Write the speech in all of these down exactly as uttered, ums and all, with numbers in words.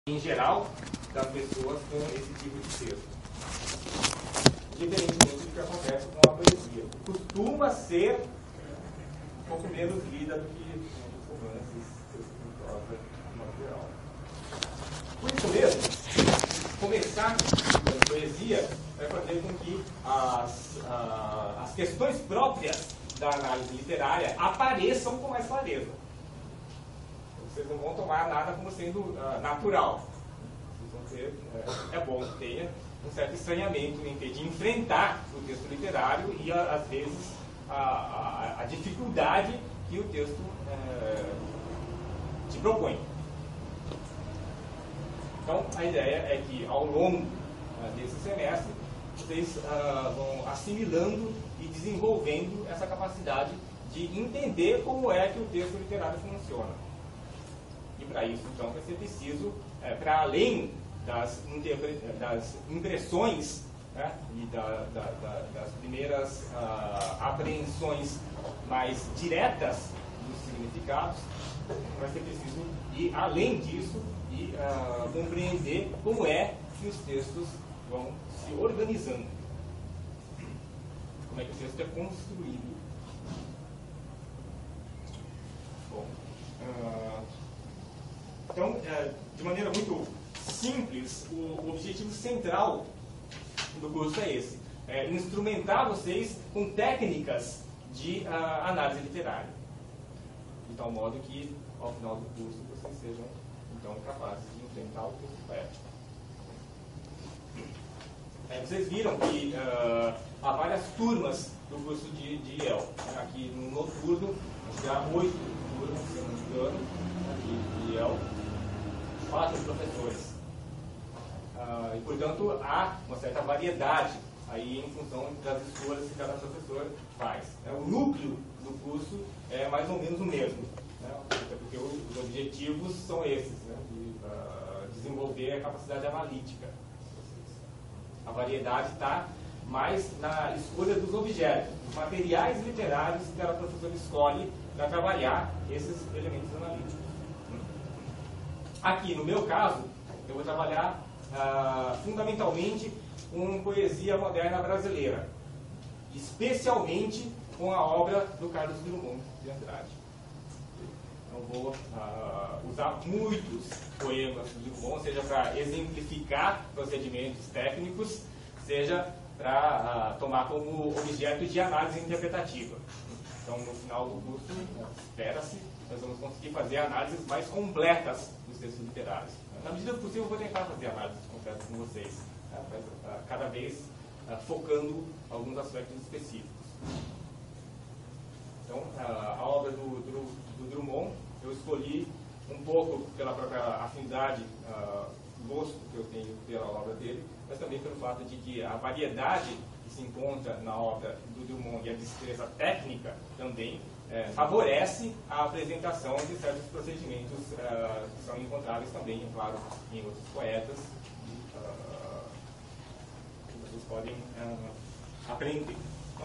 em geral, das pessoas com esse tipo de texto. Diferentemente do que acontece com a poesia. Costuma ser um pouco menos lida do que os romances, textos em prosa natural. Por isso mesmo, começar com poesia vai fazer com que as, a, as questões próprias da análise literária apareçam com mais clareza. Vocês não vão tomar nada como sendo uh, natural. Vocês vão ter, é, é bom que tenha um certo estranhamento em ter de enfrentar o texto literário e, a, às vezes, a, a, a dificuldade que o texto é, te propõe. Então, a ideia é que, ao longo uh, desse semestre, vocês uh, vão assimilando e desenvolvendo essa capacidade de entender como é que o texto literário funciona. E para isso, então, vai ser preciso, é, para além das, das impressões, né, e da, da, da, das primeiras uh, apreensões mais diretas dos significados, vai ser preciso ir além disso e uh, compreender como é que os textos vão se organizando. Como é que o texto é construído. Bom, uh, Então, de maneira muito simples, o objetivo central do curso é esse. É instrumentar vocês com técnicas de uh, análise literária. De tal modo que, ao final do curso, vocês sejam, então, capazes de enfrentar o texto poético. É, vocês viram que uh, há várias turmas do curso de, de I E L. Aqui no noturno, há oito turmas, se eu não me engano, aqui de I E L. Quatro professores. Uh, e, portanto, há uma certa variedade aí em função das escolhas que cada professor faz. É, o núcleo do curso é mais ou menos o mesmo, né? Porque os objetivos são esses, né? De uh, desenvolver a capacidade analítica. A variedade está mais na escolha dos objetos, dos materiais literários que cada professor escolhe para trabalhar esses elementos analíticos. Aqui, no meu caso, eu vou trabalhar uh, fundamentalmente com poesia moderna brasileira, especialmente com a obra do Carlos Drummond de Andrade. Eu vou uh, usar muitos poemas do Drummond, seja para exemplificar procedimentos técnicos, seja para uh, tomar como objeto de análise interpretativa. Então, no final do curso, espera-se, nós vamos conseguir fazer análises mais completas dos textos literários. Na medida do possível, eu vou tentar fazer análises completas com vocês, né, mas, uh, cada vez uh, focando alguns aspectos específicos. Então, uh, a obra do, do, do Drummond, eu escolhi um pouco pela própria afinidade, uh, gosto que eu tenho pela obra dele, mas também pelo fato de que a variedade que se encontra na obra do Drummond e a destreza técnica também É, favorece a apresentação de certos procedimentos uh, que são encontráveis também, é claro, em outros poetas, e, uh, que vocês podem uh, aprender.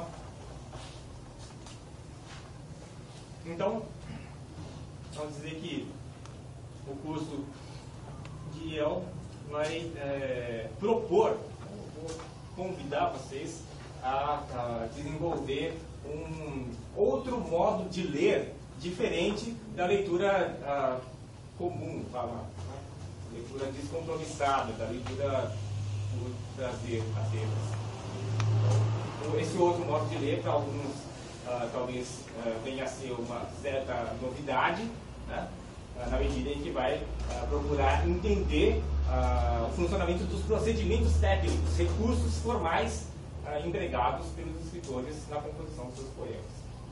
Então, vamos dizer que o curso de I E L vai é, propor, vou convidar vocês a, a desenvolver um outro modo de ler diferente da leitura uh, comum, fala, né? Leitura descompromissada, da leitura por prazer apenas. Então, esse outro modo de ler, para alguns, uh, talvez uh, venha a ser uma certa novidade, né? uh, na medida em que vai uh, procurar entender uh, o funcionamento dos procedimentos técnicos, recursos formais Uh, empregados pelos escritores na composição dos seus poemas.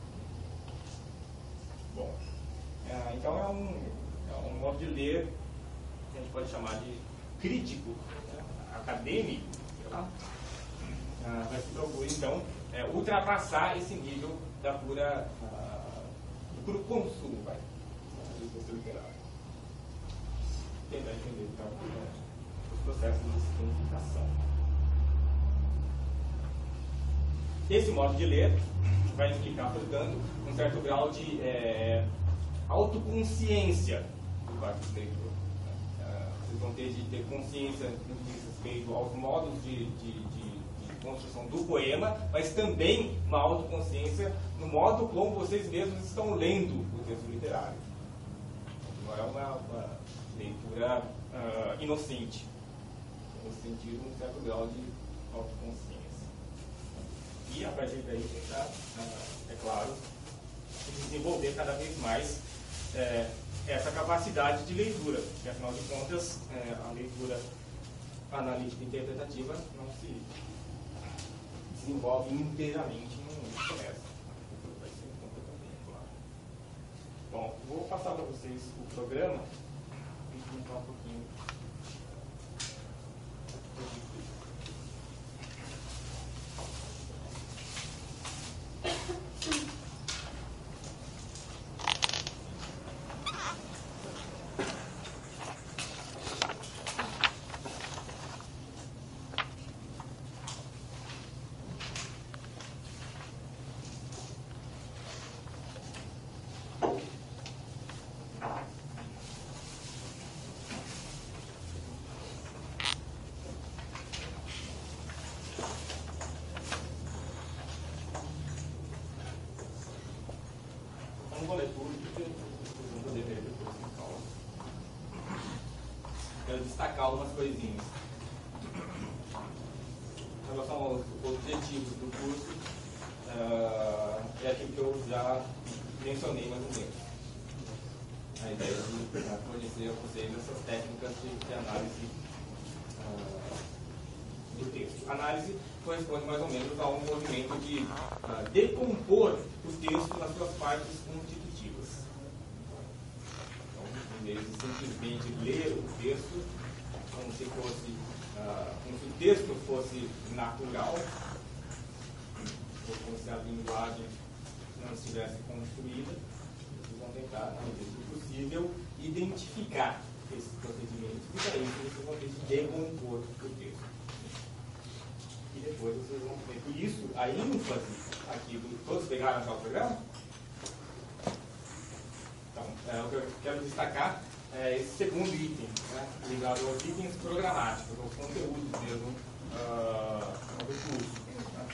Bom, uh, então é um, é um modo de ler que a gente pode chamar de crítico, né, acadêmico. Uh, vai se procurar, então, é, ultrapassar esse nível da pura, uh, do puro consumo, vai, do texto literário. Tentar entender, então, os processos de significação. Esse modo de ler vai implicar, portanto, um certo grau de é, autoconsciência do próprio leitor. Vocês vão ter vez de ter consciência no que diz respeito aos modos de, de, de, de construção do poema, mas também uma autoconsciência no modo como vocês mesmos estão lendo o texto literário. Não é uma, uma leitura uh, inocente, no sentido de um certo grau de autoconsciência. E a partir daí tentar, uh, é claro, desenvolver cada vez mais é, essa capacidade de leitura, porque afinal de contas é, a leitura analítica e interpretativa não se desenvolve inteiramente num semestre. Vai ser completamente claro. Bom, vou passar para vocês o programa e contar um pouquinho. Não vou ler tudo, porque vocês vão poder ver depois com calma. Quero destacar algumas coisinhas. Em relação aos objetivos do curso, uh, é aquilo que eu já mencionei mais ou menos. A ideia de fornecer a vocês essas técnicas de, de análise uh, do texto. A análise corresponde mais ou menos a um movimento de uh, decompor o texto nas suas partes constitutivas. Então, em vez de simplesmente ler o texto como se fosse, uh, como se o texto fosse natural, ou como se a linguagem não estivesse construída, vocês vão tentar, na medida do possível, identificar esses procedimentos e para isso vocês vão ter que decompor o texto. E depois vocês vão ver. Por isso, a ênfase aqui, do, todos pegaram já o programa? Então, é, o que eu quero destacar é esse segundo item, né, ligado aos itens programáticos, aos conteúdos mesmo uh, do curso. Né?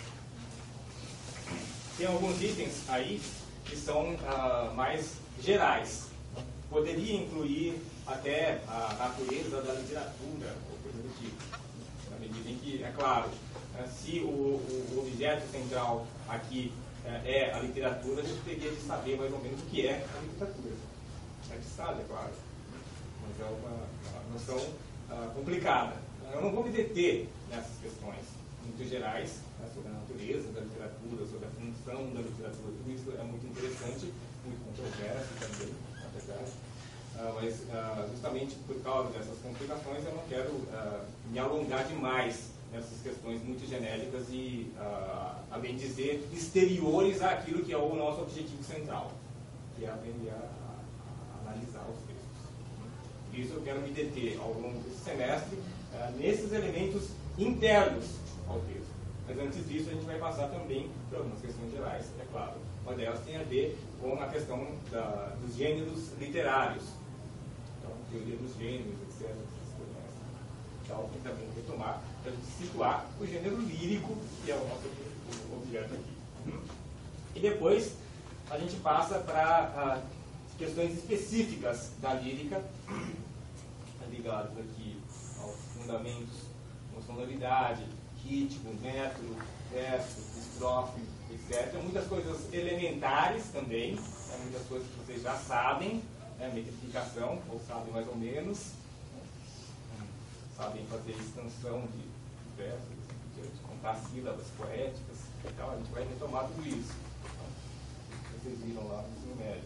Tem alguns itens aí que são uh, mais gerais. Poderia incluir até a natureza da literatura, ou coisa do tipo. Na medida em que, é claro, se o, o objeto central aqui é a literatura, a gente teria de saber mais ou menos o que é a literatura. A gente sabe, é claro, mas é uma, uma noção uh, complicada. Eu não vou me deter nessas questões muito gerais, né, sobre a natureza da literatura, sobre a função da literatura. Tudo isso é muito interessante, muito controverso também, na verdade. Uh, mas uh, justamente por causa dessas complicações eu não quero uh, me alongar demais nessas questões muito genéricas e, uh, a bem dizer, exteriores àquilo que é o nosso objetivo central, que é aprender a, a, a analisar os textos. Por isso eu quero me deter ao longo desse semestre uh, nesses elementos internos ao texto. Mas antes disso a gente vai passar também por algumas questões gerais, é claro. Uma delas tem a ver com a questão da, dos gêneros literários. Então, teoria dos gêneros, etcétera. Então, tem também que retomar para situar o gênero lírico, que é o nosso objeto aqui. E depois a gente passa para uh, questões específicas da lírica, ligadas aqui aos fundamentos, como sonoridade, ritmo, método, verso, estrofe, etcétera. Muitas coisas elementares também, né, muitas coisas que vocês já sabem, né, metrificação, ou sabem mais ou menos, né, sabem fazer extensão de versos, de contar sílabas poéticas e tal. A gente vai retomar tudo isso. Então, vocês viram lá no ensino médio.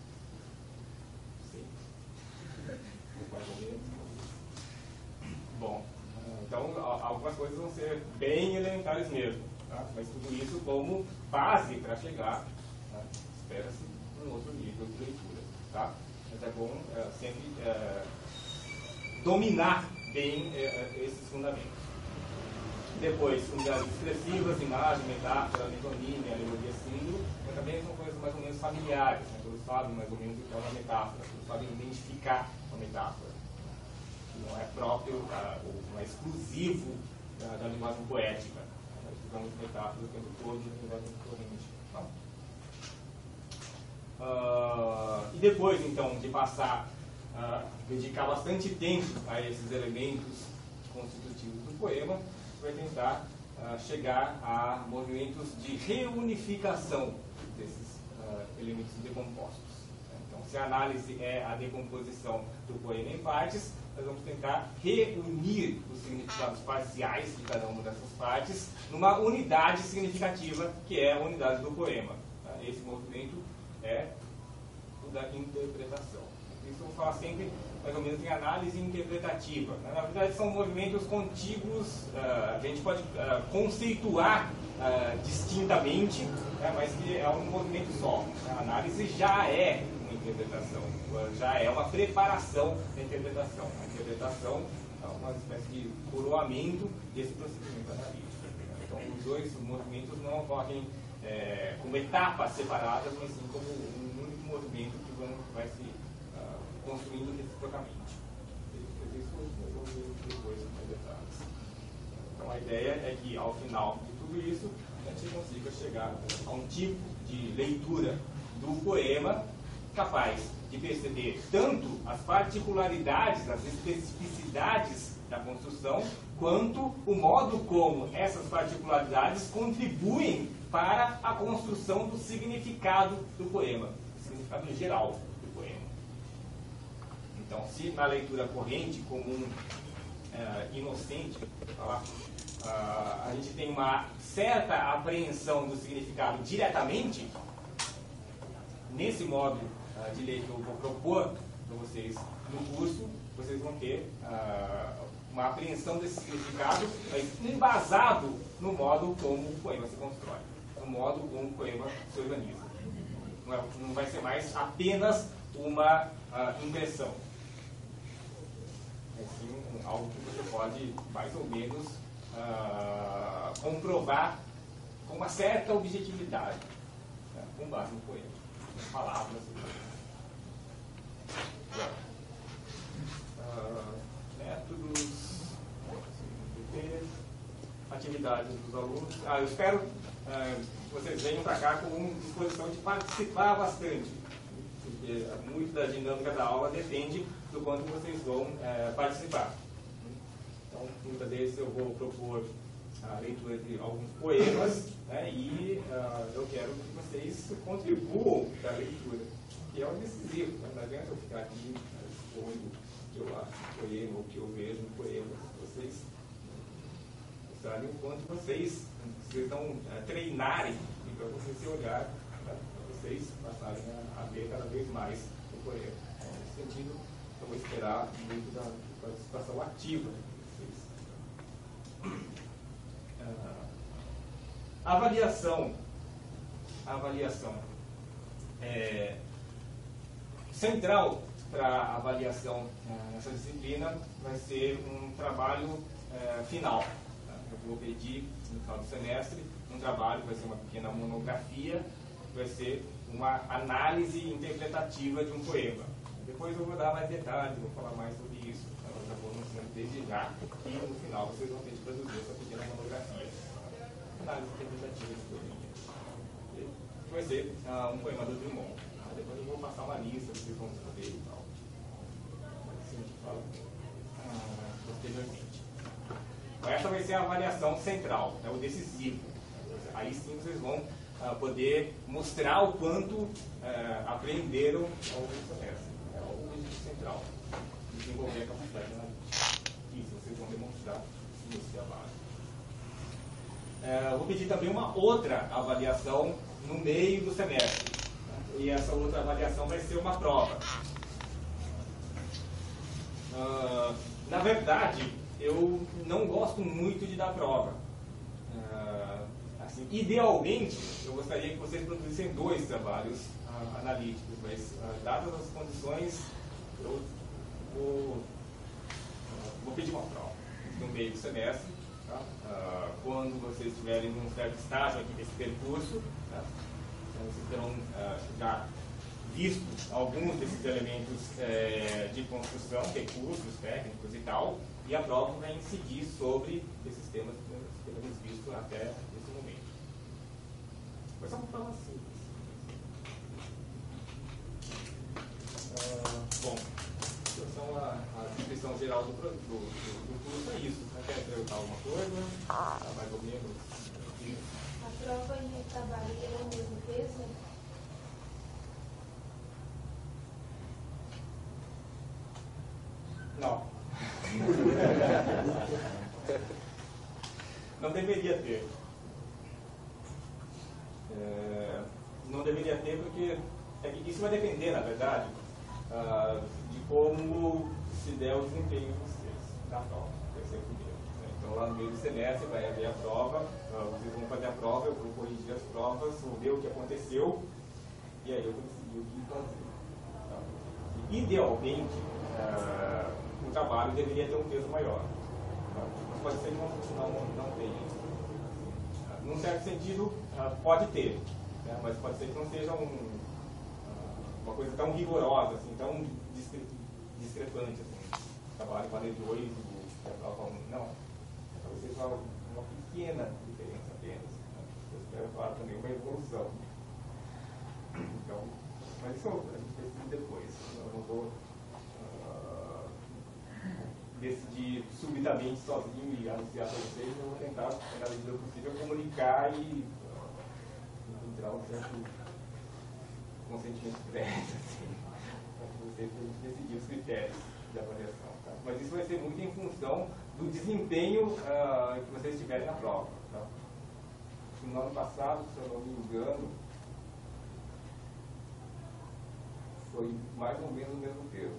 Sim. Mais ou menos. Bom, então algumas coisas vão ser bem elementares mesmo, tá? Mas tudo isso como base para chegar, né? Espera-se, um outro nível de leitura, tá? Mas é bom é, sempre é, dominar bem é, esses fundamentos. Depois, unidades expressivas, imagem, metáfora, metonímia, alegoria, símbolo, mas também são coisas mais ou menos familiares, né? Todos sabem mais ou menos o que é uma metáfora, todos sabem identificar uma metáfora. Não é próprio uh, o mais exclusivo uh, da linguagem poética. Nós usamos metáforas o tempo todo na linguagem corrente. Uh, e depois, então, de passar a uh, dedicar bastante tempo a esses elementos constitutivos do poema, vai tentar uh, chegar a movimentos de reunificação desses uh, elementos decompostos. Então, se a análise é a decomposição do poema em partes, nós vamos tentar reunir os significados parciais de cada uma dessas partes numa unidade significativa, que é a unidade do poema. Esse movimento é o da interpretação. Isso eu vou falar sempre, mais ou menos, em análise interpretativa. Na verdade, são movimentos contíguos, uh, a gente pode uh, conceituar uh, distintamente, né, mas que é um movimento só. A análise já é uma interpretação, já é uma preparação da interpretação. A interpretação é uma espécie de coroamento desse procedimento analítico. Então, os dois movimentos não ocorrem é, como etapas separadas, mas sim como um único movimento que vão, vai se uh, construindo reciprocamente. Isso depois mais detalhes. Então a ideia é que ao final de tudo isso a gente consiga chegar a um tipo de leitura do poema capaz de perceber tanto as particularidades, as especificidades da construção, quanto o modo como essas particularidades contribuem para a construção do significado do poema, o significado geral do poema. Então, se na leitura corrente, comum, uh, inocente, falar, uh, a gente tem uma certa apreensão do significado diretamente, nesse modo uh, de ler que eu vou propor para vocês no curso, vocês vão ter uh, uma apreensão desse significado, mas embasado no modo como o poema se constrói, no modo como o poema se organiza. Não, é, não vai ser mais apenas uma uh, impressão. É sim um, algo que você pode, mais ou menos, uh, comprovar com uma certa objetividade, né, com base no poema, nas palavras. Uh, métodos, atividades dos alunos. Ah, eu espero uh, que vocês venham para cá com disposição de participar bastante, porque muito da dinâmica da aula depende do quanto vocês vão uh, participar. Então, muitas vezes eu vou propor a leitura de alguns poemas, né, e uh, eu quero que vocês contribuam para a leitura, que é o decisivo. Não adianta eu ficar aqui expondo o que eu acho do poema, ou o que eu vejo no poema. Vocês mostrarem o quanto vocês precisam uh, treinarem e para vocês se olhar, para vocês passarem a, a ver cada vez mais o poema. Então, nesse sentido, eu vou esperar muito da participação ativa de vocês. Uh, a avaliação, a avaliação é central para a avaliação uh, nessa disciplina vai ser um trabalho uh, final. Tá? Eu vou pedir no final do semestre um trabalho, vai ser uma pequena monografia, vai ser uma análise interpretativa de um poema. Depois eu vou dar mais detalhes, vou falar mais sobre isso. Eu já vou anunciando desde já e no final vocês vão ter de produzir essa pequena monografia. Análise interpretativa de poema. Vai ser uh, um poema do Drummond. Uh, depois eu vou passar uma lista, vocês vão saber e tal. Assim a gente fala uh, posteriormente. Então, essa vai ser a avaliação central, né, o decisivo. Aí sim vocês vão uh, poder mostrar o quanto uh, aprenderam ao longo do semestre. É o objetivo central. Desenvolver a capacidade de análise. Isso vocês vão demonstrar nesse trabalho. Uh, vou pedir também uma outra avaliação no meio do semestre. E essa outra avaliação vai ser uma prova. Uh, na verdade, eu não gosto muito de dar prova. Uh, assim, idealmente, eu gostaria que vocês produzissem dois trabalhos uh, analíticos, mas uh, dadas as condições, eu vou, uh, vou pedir uma prova no meio do semestre, tá? Uh, quando vocês estiverem num certo estágio aqui desse percurso, tá? Então, vocês terão uh, já visto alguns desses elementos eh, de construção, recursos técnicos e tal, E a prova vai incidir sobre esses temas que temos visto até esse momento. Foi só uma prova simples. Uh, bom, então a, a descrição geral do, do, do, do curso é isso. Você quer perguntar alguma coisa? Ah, mais ou menos. A prova e o trabalho é o mesmo peso? Não. Não deveria ter. É, não deveria ter porque é que isso vai depender, na verdade, uh, de como se der o desempenho de vocês da prova. Vai ser primeiro, né? Então, lá no meio do semestre vai haver a prova, uh, vocês vão fazer a prova, eu vou corrigir as provas, vou ver o que aconteceu e aí eu vou decidir o que fazer. Tá? Idealmente, uh, o trabalho deveria ter um peso maior. Tá? Mas pode ser que não, não, não tenha. Num certo sentido, uh, pode ter, né? Mas pode ser que não seja um, uh, uma coisa tão rigorosa, assim, tão discre discrepante. Assim. Trabalho com a D dois e a prova um. Não. Talvez seja uma pequena diferença apenas. Né? Eu espero, claro, também uma evolução. Então, mas isso a gente decide depois. Eu não vou uh, decidir subitamente sozinho e anunciar para vocês. Eu vou tentar, na medida do possível, comunicar e uh, entrar um certo consentimento prévio, assim, para vocês decidir os critérios de avaliação. Tá? Mas isso vai ser muito em função do desempenho uh, que vocês tiverem na prova. Tá? No ano passado, se eu não me engano, foi mais ou menos o mesmo peso.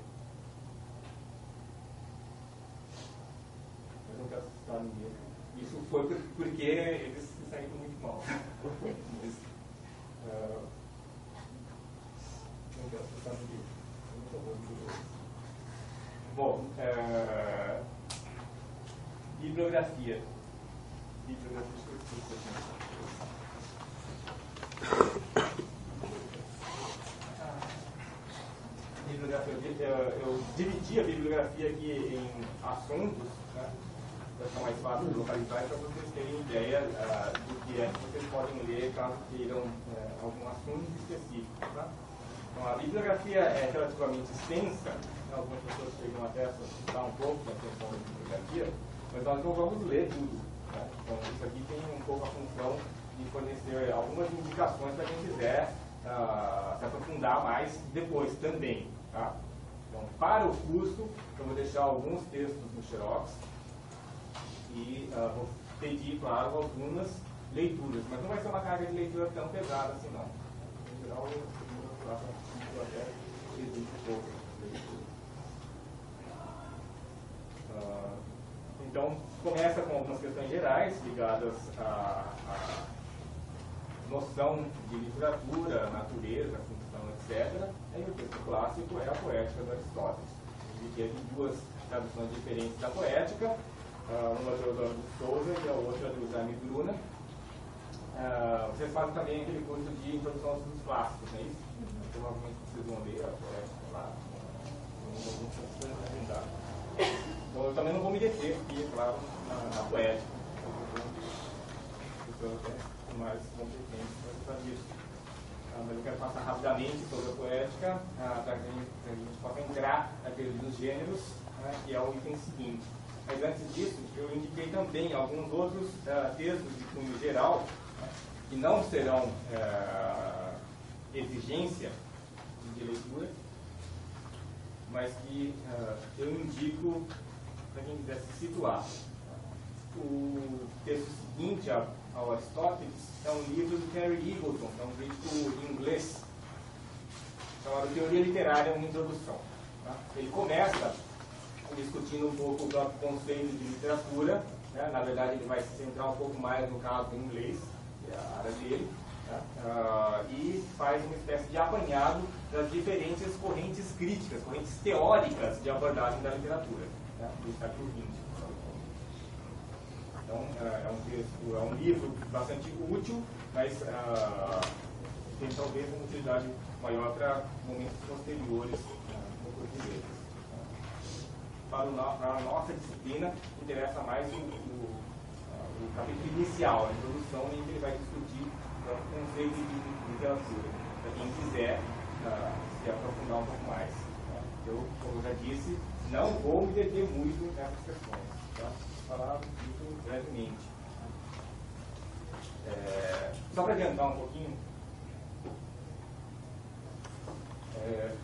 Eu não quero assustar ninguém. Isso foi porque eles se saíram muito mal. Mas, uh, não quero assustar ninguém. Bom, uh, bibliografia. Bibliografia. Bibliografia, eu, eu dividi a bibliografia aqui em assuntos, né, para ficar mais fácil de localizar e para vocês terem ideia uh, do que é que vocês podem ler caso queiram uh, algum assunto específico. Tá? Então, a bibliografia é relativamente extensa, né, algumas pessoas chegam até a assustar um pouco com a questão da bibliografia, mas nós não vamos ler tudo. Né? Então, isso aqui tem um pouco a função de fornecer algumas indicações para quem quiser uh, se aprofundar mais depois também. Tá? Então, para o curso, eu vou deixar alguns textos no Xerox e uh, vou pedir, claro, algumas leituras, mas não vai ser uma carga de leitura tão pesada assim, não. Em geral, eu vou até reduzir um pouco a leitura. Uh, então, começa com algumas questões gerais ligadas à, à noção de literatura, natureza, função, etcétera. E o texto clássico é a Poética do Aristóteles. E que tem duas traduções diferentes da Poética, uma do Eduardo de Souza e a outra do Jaime Bruna. Vocês fazem também aquele curso de introdução aos estudos clássicos, não é isso? Provavelmente vocês vão ler a Poética lá, alguns questões agendadas. Então eu também não vou me deter aqui, claro, na, na Poética. Eu até mais competente para isso. Ah, mas eu quero passar rapidamente sobre a Poética, ah, para que a gente possa entrar naqueles dos gêneros, né, que é o item seguinte. Mas antes disso, eu indiquei também alguns outros ah, textos de cunho geral, né, que não serão ah, exigência de leitura, mas que ah, eu indico para quem quiser se situar. O texto seguinte ao Aristóteles é um livro do Terry Eagleton, é um crítico inglês, chamado Teoria Literária, uma introdução. Tá? Ele começa discutindo um pouco o próprio conceito de literatura, né? Na verdade ele vai se centrar um pouco mais no caso do inglês, que é a área dele, né? uh, e faz uma espécie de apanhado das diferentes correntes críticas, correntes teóricas de abordagem da literatura, né? Do século vinte. Então, é um texto, é um livro bastante útil, mas uh, tem talvez uma utilidade maior para momentos posteriores uh, no português. para, o, para a nossa disciplina, interessa mais o, o, o capítulo inicial, a introdução, em que ele vai discutir o conceito de literatura, para quem quiser uh, se aprofundar um pouco mais. Tá? Eu, como eu já disse, não vou me deter muito nessas questões, tá? Vou falar muito brevemente. É, só para adiantar um pouquinho, é,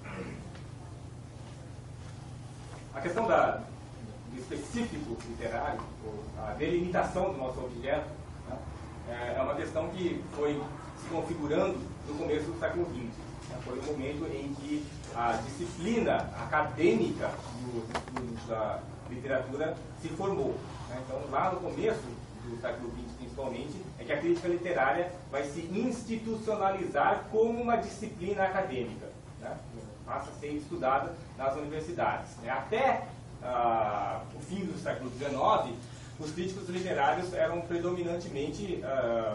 a questão da, do específico literário, a delimitação do nosso objeto, né, é uma questão que foi se configurando no começo do século vinte. Né, foi o momento em que a disciplina acadêmica dos estudos da literatura se formou. Né. Então, lá no começo do século vinte, principalmente, é que a crítica literária vai se institucionalizar como uma disciplina acadêmica. Né? Passa a ser estudada nas universidades. Né? Até ah, o fim do século dezenove, os críticos literários eram predominantemente ah,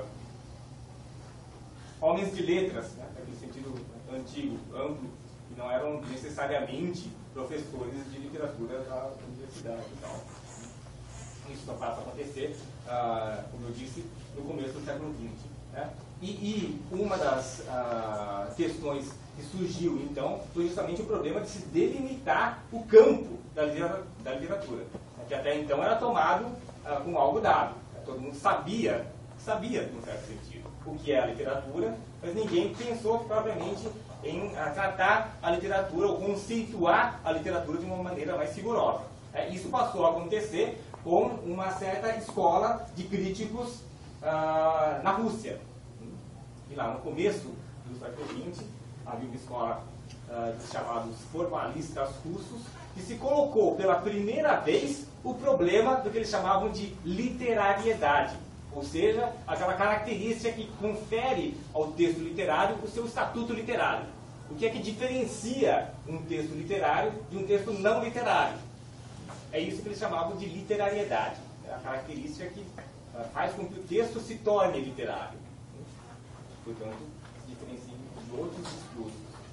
homens de letras, né? Naquele sentido antigo, amplo, e não eram necessariamente professores de literatura da universidade e tal. Isso só passa a acontecer, ah, como eu disse, no começo do século vinte. Né? E, e uma das ah, questões que surgiu, então, foi justamente o problema de se delimitar o campo da literatura, que até então era tomado ah, como algo dado. Todo mundo sabia, sabia, num certo sentido, o que é a literatura, mas ninguém pensou propriamente em ah, tratar a literatura ou conceituar a literatura de uma maneira mais rigorosa. É, isso passou a acontecer com uma certa escola de críticos ah, na Rússia. E lá no começo do século vinte, havia uma escola ah, dos chamados formalistas russos, que se colocou pela primeira vez o problema do que eles chamavam de literariedade, ou seja, aquela característica que confere ao texto literário o seu estatuto literário. O que é que diferencia um texto literário de um texto não literário? É isso que eles chamavam de literariedade, é a característica que uh, faz com que o texto se torne literário. Portanto, se diferencia de outros estudos.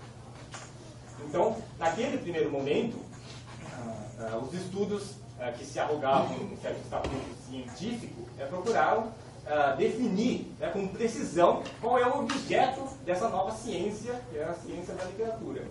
Então, naquele primeiro momento, uh, uh, os estudos uh, que se arrogavam um certo estatuto científico uh, procuraram uh, definir né, com precisão qual é o objeto dessa nova ciência, que é a ciência da literatura.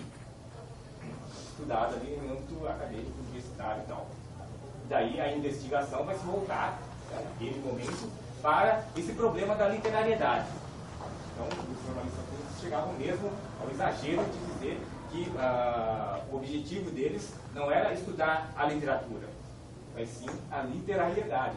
Estudada ali no âmbito acadêmico, universitário e tal. Daí a investigação vai se voltar, né, naquele momento, para esse problema da literariedade. Então, os jornalistas públicos chegavam mesmo ao exagero de dizer que uh, o objetivo deles não era estudar a literatura, mas sim a literariedade,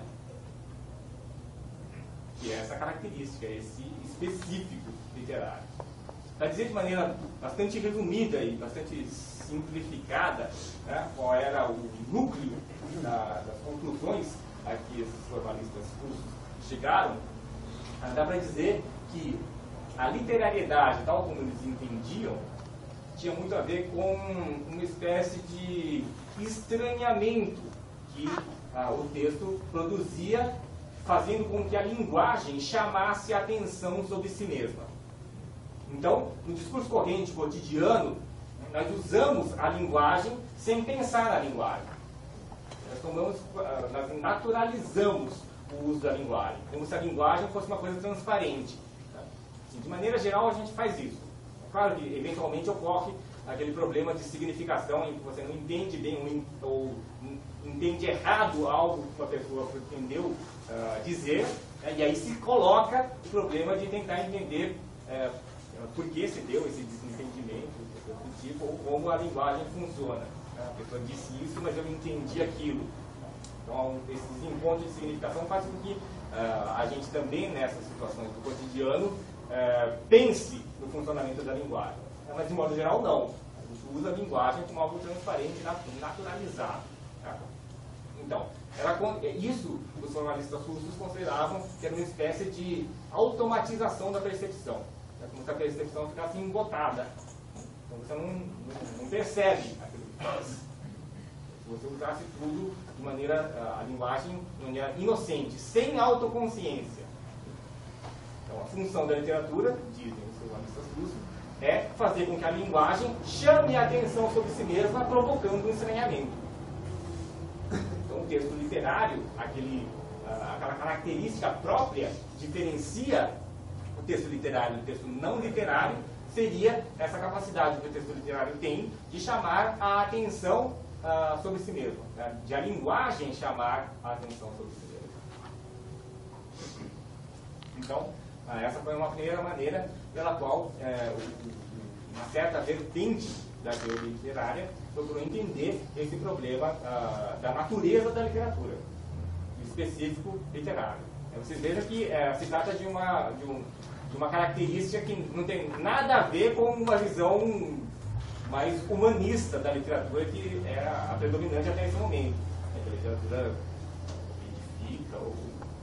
que é essa característica, esse específico literário. Para dizer de maneira bastante resumida e bastante simplificada, né, qual era o núcleo da, das conclusões a que esses formalistas russos chegaram, dá para dizer que a literariedade, tal como eles entendiam, tinha muito a ver com uma espécie de estranhamento que ah, o texto produzia, fazendo com que a linguagem chamasse a atenção sobre si mesma. Então, no discurso corrente cotidiano, nós usamos a linguagem sem pensar na linguagem. Nós, tomamos, nós naturalizamos o uso da linguagem, como se a linguagem fosse uma coisa transparente. Tá? Assim, de maneira geral, a gente faz isso. É claro que, eventualmente, ocorre aquele problema de significação em que você não entende bem ou entende errado algo que uma pessoa pretendeu uh, dizer, né? E aí se coloca o problema de tentar entender uh, por que se deu esse desentendimento, tipo, ou como a linguagem funciona. A pessoa disse isso, mas eu não entendi aquilo. Então, esses encontros de significação fazem com que uh, a gente também, nessas situações do cotidiano, uh, pense no funcionamento da linguagem. Mas, de modo geral, não. A gente usa a linguagem como algo transparente, naturalizado. Tá? Então, era, isso os formalistas russos consideravam que era uma espécie de automatização da percepção. É como se a percepção ficasse embotada. Então você não, não, não percebe aquilo que faz. Se você usasse tudo de maneira, a linguagem de maneira inocente, sem autoconsciência. Então a função da literatura, dizem os jornalistas russos, é fazer com que a linguagem chame a atenção sobre si mesma, provocando um estranhamento. texto literário, aquele, uh, aquela característica própria, diferencia o texto literário do texto não literário, seria essa capacidade que o texto literário tem de chamar a atenção uh, sobre si mesmo, né? De a linguagem chamar a atenção sobre si mesmo. Então, uh, essa foi uma primeira maneira pela qual uh, uma certa vertente da teoria literária procurou entender esse problema uh, da natureza da literatura, específico literário. Vocês vejam que uh, se trata de uma, de, um, de uma característica que não tem nada a ver com uma visão mais humanista da literatura, que era a predominante até esse momento. A literatura edifica ou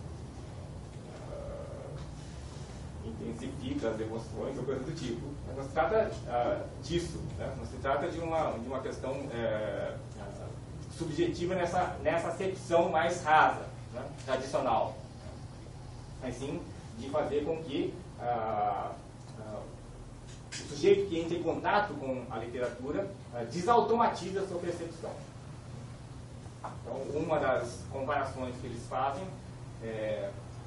uh, intensifica as emoções ou coisa do tipo. Mas não se trata uh, disso, né? Não se trata de uma, de uma questão uh, subjetiva nessa, nessa acepção mais rasa, né? Tradicional. Mas sim de fazer com que uh, uh, o sujeito que entra em contato com a literatura uh, desautomatize a sua percepção. Então, uma das comparações que eles fazem é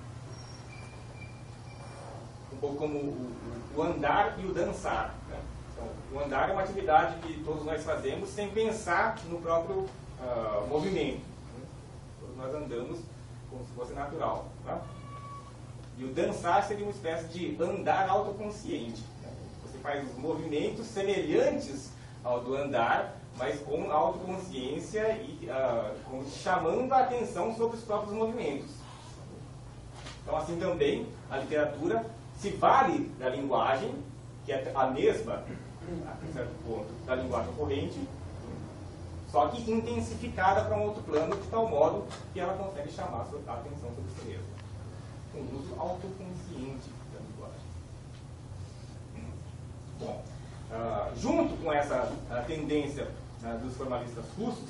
um pouco como o, o andar e o dançar, né? Então, o andar é uma atividade que todos nós fazemos sem pensar no próprio uh, movimento, né? Todos nós andamos como se fosse natural, tá? E o dançar seria uma espécie de andar autoconsciente, né? Você faz os movimentos semelhantes ao do andar, mas com autoconsciência e uh, chamando a atenção sobre os próprios movimentos. Então, assim também, a literatura se vale da linguagem, que é a mesma, a certo ponto, da linguagem corrente, só que intensificada para um outro plano, de tal modo que ela consegue chamar a atenção sobre si mesma, com o uso autoconsciente da linguagem. Bom, uh, junto com essa uh, tendência uh, dos formalistas russos,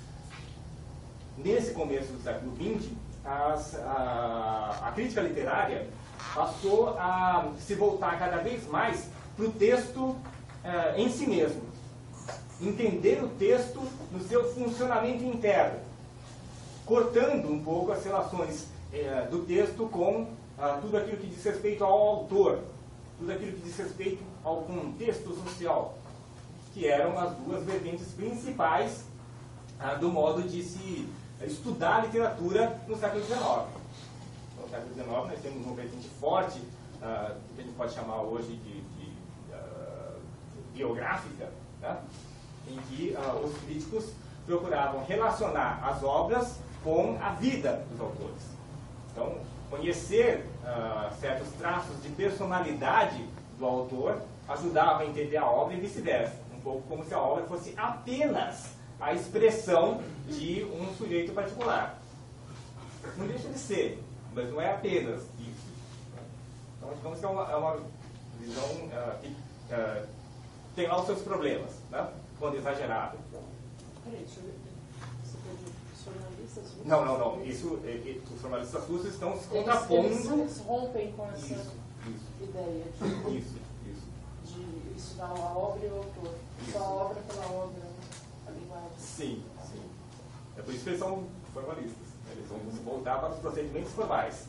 nesse começo do século vinte, as, a, a crítica literária passou a se voltar cada vez mais para o texto eh, em si mesmo. Entender o texto no seu funcionamento interno, cortando um pouco as relações eh, do texto com ah, tudo aquilo que diz respeito ao autor, tudo aquilo que diz respeito ao contexto social, que eram as duas vertentes principais ah, do modo de se estudar a literatura no século dezenove. No século dezenove nós temos uma vertente forte, uh, que a gente pode chamar hoje de, de uh, biográfica, né? Em que uh, os críticos procuravam relacionar as obras com a vida dos autores. Então, conhecer uh, certos traços de personalidade do autor ajudava a entender a obra e vice-versa. Um pouco como se a obra fosse apenas a expressão de um sujeito particular. Não deixa de ser, mas não é apenas isso. Então, digamos que é uma, é uma visão uh, que uh, tem lá os seus problemas, né? Quando exagerado. Peraí, deixa eu ver. Você pode os formalistas russos? Não, não, não. Isso, é, é, os formalistas russos estão se contrapondo. Eles, eles rompem com essa isso, isso. ideia de, isso, isso. de estudar a obra e o autor. Só a obra pela obra, a linguagem. Sim, sim. É por isso que eles são formalistas. Eles vão se voltar para os procedimentos formais.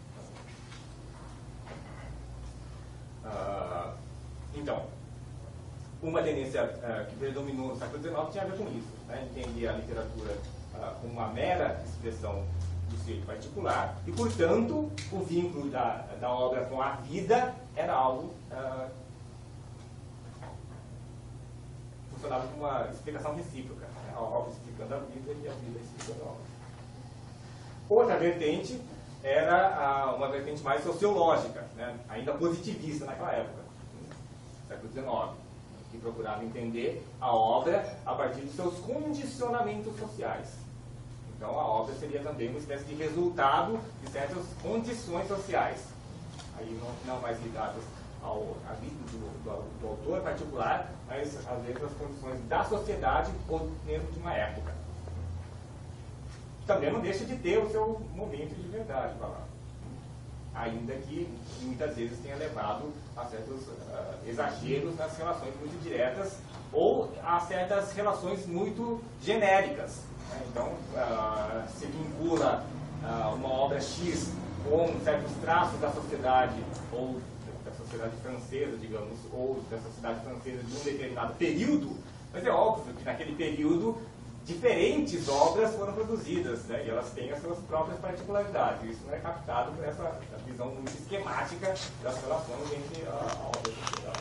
Ah, então, uma tendência ah, que predominou no século dezenove tinha a ver com isso, né? Entender a literatura ah, como uma mera expressão do sujeito particular e, portanto, o vínculo da, da obra com a vida era algo ah, funcionava como uma explicação recíproca, né? A obra explicando a vida e a vida explicando a obra. Outra vertente era ah, uma vertente mais sociológica, né? Ainda positivista naquela época, século dezenove, que procurava entender a obra a partir dos seus condicionamentos sociais. Então a obra seria também uma espécie de resultado de certas condições sociais, aí não, não mais ligadas ao, à vida do, do, do autor particular, mas às vezes as condições da sociedade ou dentro de uma época. Também não deixa de ter o seu momento de verdade para lá, ainda que muitas vezes tenha levado a certos uh, exageros nas relações muito diretas ou a certas relações muito genéricas, né? Então, uh, obra X com certos traços da sociedade, ou da sociedade francesa, digamos, ou da sociedade francesa de um determinado período, mas é óbvio que naquele período diferentes obras foram produzidas, né? E elas têm as suas próprias particularidades. Isso não é captado por essa visão muito esquemática das relações entre a obra e a sociedade.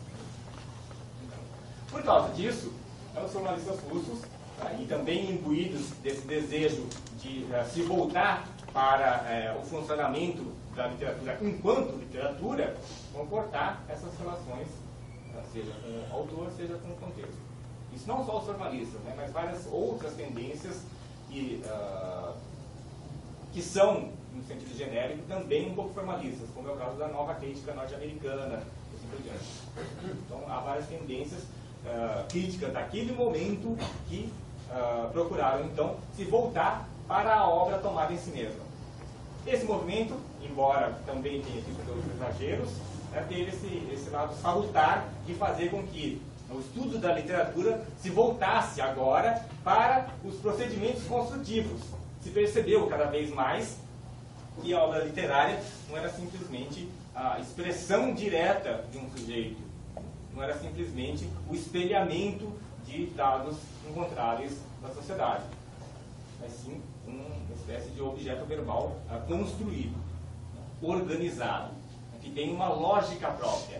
Por causa disso, os formalistas russos, tá, e também imbuídos desse desejo de uh, se voltar para uh, o funcionamento da literatura enquanto literatura, vão cortar essas relações, uh, seja com o autor, seja com o contexto. Isso não só os formalistas, né, mas várias outras tendências que, uh, que são, no sentido genérico, também um pouco formalistas, como é o caso da nova crítica norte-americana, e assim por diante. Então, há várias tendências uh, críticas daquele momento que uh, procuraram, então, se voltar para a obra tomada em si mesma. Esse movimento, embora também tenha tido seus exageros, né, teve esse, esse lado salutar de fazer com que o estudo da literatura se voltasse agora para os procedimentos construtivos. Se percebeu cada vez mais que a obra literária não era simplesmente a expressão direta de um sujeito, não era simplesmente o espelhamento de dados encontráveis na sociedade, mas sim uma espécie de objeto verbal uh, construído, organizado, que tem uma lógica própria.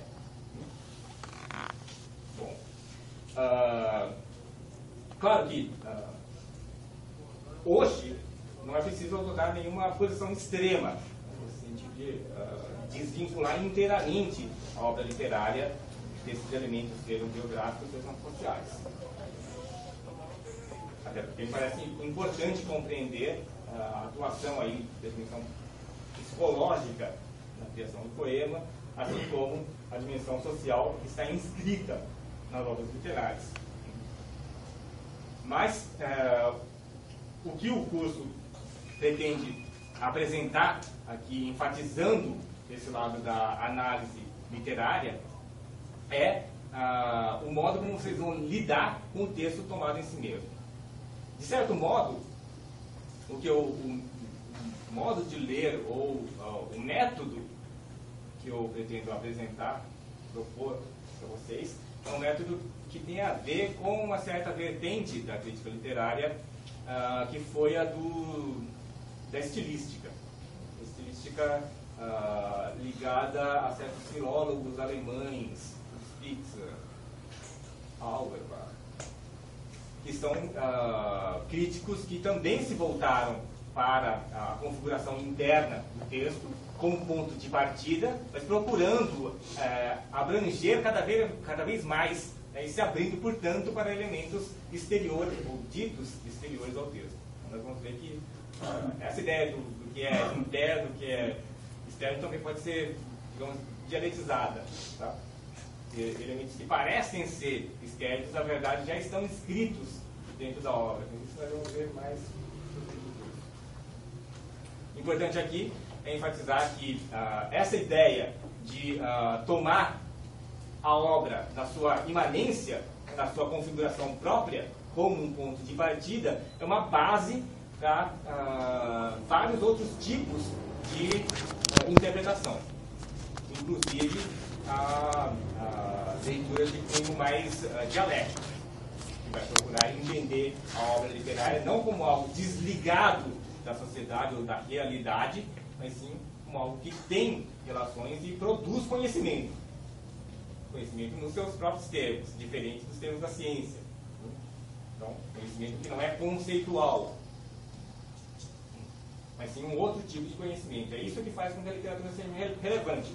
Bom, uh, claro que uh, hoje não é preciso adotar nenhuma posição extrema, no sentido de uh, desvincular inteiramente a obra literária desses elementos, sejam biográficos, sejam sociais. Até porque me parece importante compreender a atuação aí, a dimensão psicológica na criação do poema, assim como a dimensão social que está inscrita nas obras literárias. Mas é, o que o curso pretende apresentar aqui, enfatizando esse lado da análise literária, é ah, o modo como vocês vão lidar com o texto tomado em si mesmo. De certo modo, o que eu, o, o modo de ler ou uh, o método que eu pretendo apresentar, propor para vocês, é um método que tem a ver com uma certa vertente da crítica literária, uh, que foi a do, da estilística. A estilística uh, ligada a certos filólogos alemães, Spitzer, Auerbach, que são uh, críticos que também se voltaram para a configuração interna do texto como ponto de partida, mas procurando uh, abranger cada vez, cada vez mais, né, e se abrindo, portanto, para elementos exteriores, ou ditos exteriores ao texto. Então, nós vamos ver que uh, essa ideia do, do que é interno, do que é externo, também pode ser, digamos, dialetizada. Tá? Elementos que parecem ser estéticos, na verdade, já estão inscritos dentro da obra. Então, isso nós vamos ver mais. Importante aqui é enfatizar que uh, essa ideia de uh, tomar a obra na sua imanência, na sua configuração própria, como um ponto de partida, é uma base para uh, vários outros tipos de uh, interpretação, inclusive a, a leitura de cunho mais uh, dialético, que vai procurar entender a obra literária não como algo desligado da sociedade ou da realidade, mas sim como algo que tem relações e produz conhecimento. Conhecimento nos seus próprios termos, diferente dos termos da ciência. Então, conhecimento que não é conceitual, mas sim um outro tipo de conhecimento. É isso que faz com que a literatura seja relevante.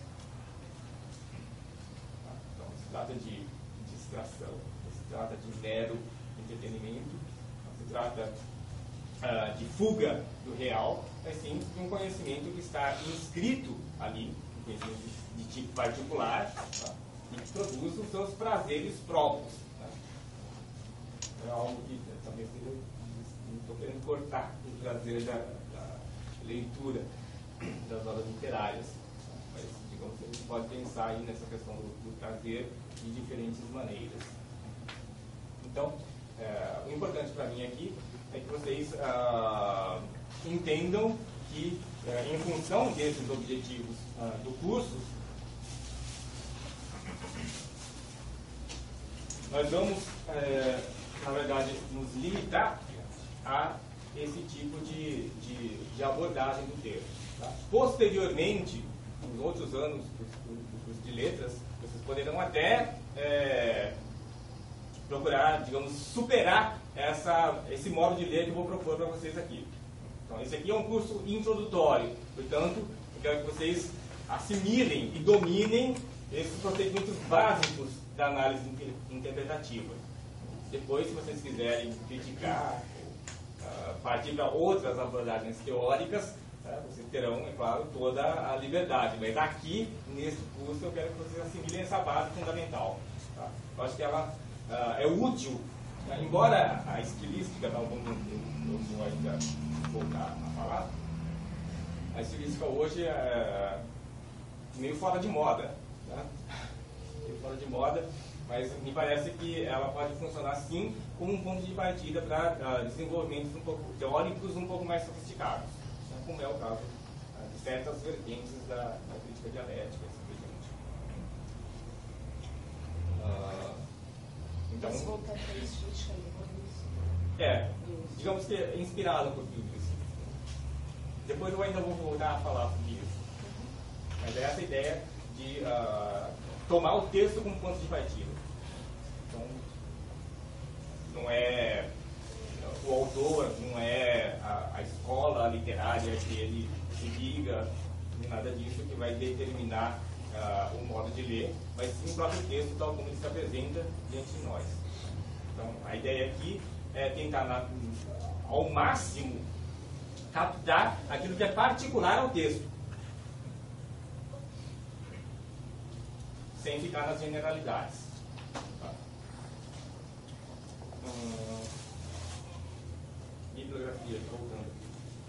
Então, se trata de distração, não se trata de mero entretenimento, não se trata uh, de fuga do real, mas sim de um conhecimento que está inscrito ali, um conhecimento de, de tipo particular, tá? E que produz os seus prazeres próprios. Tá? É algo que talvez seja, não estou querendo cortar o prazer da, da leitura das obras literárias, tá? Mas, digamos, a gente pode pensar aí nessa questão do, do prazer de diferentes maneiras. Então, é, o importante para mim aqui é que vocês ah, entendam que, em função desses objetivos do curso, nós vamos, na verdade, nos limitar a esse tipo de, de, de abordagem do texto. Tá? Posteriormente, nos outros anos do curso de letras, vocês poderão até é, procurar, digamos, superar essa, esse modo de ler que eu vou propor para vocês aqui. Então, esse aqui é um curso introdutório, portanto, eu quero que vocês assimilem e dominem esses procedimentos básicos da análise interpretativa. Depois, se vocês quiserem criticar, uh, partir para outras abordagens teóricas, uh, vocês terão, é claro, toda a liberdade. Mas aqui, nesse curso, eu quero que vocês assimilem essa base fundamental. Tá? Eu acho que ela uh, é útil, uh, embora a estilística, tal como eu vou ainda voltar a falar, a estilística hoje é meio fora de moda. Tá? Meio fora de moda. Mas me parece que ela pode funcionar sim como um ponto de partida para uh, desenvolvimentos um pouco teóricos um pouco mais sofisticados, né, como é o caso uh, de certas vertentes da, da crítica dialética, simplesmente. Uh, então, Mas voltar para a estilística é, digamos que é inspirado um pouquinho disso. Depois eu ainda vou voltar a falar sobre isso. Mas é essa ideia de uh, tomar o texto como ponto de partida. Então, não é o autor, não é a, a escola literária que ele se liga, nem nada disso que vai determinar uh, o modo de ler, mas sim o próprio texto tal como ele se apresenta diante de nós. Então, a ideia aqui é tentar, na, ao máximo, captar aquilo que é particular ao texto, sem ficar nas generalidades. Tá? Hum, bibliografia, voltando aqui.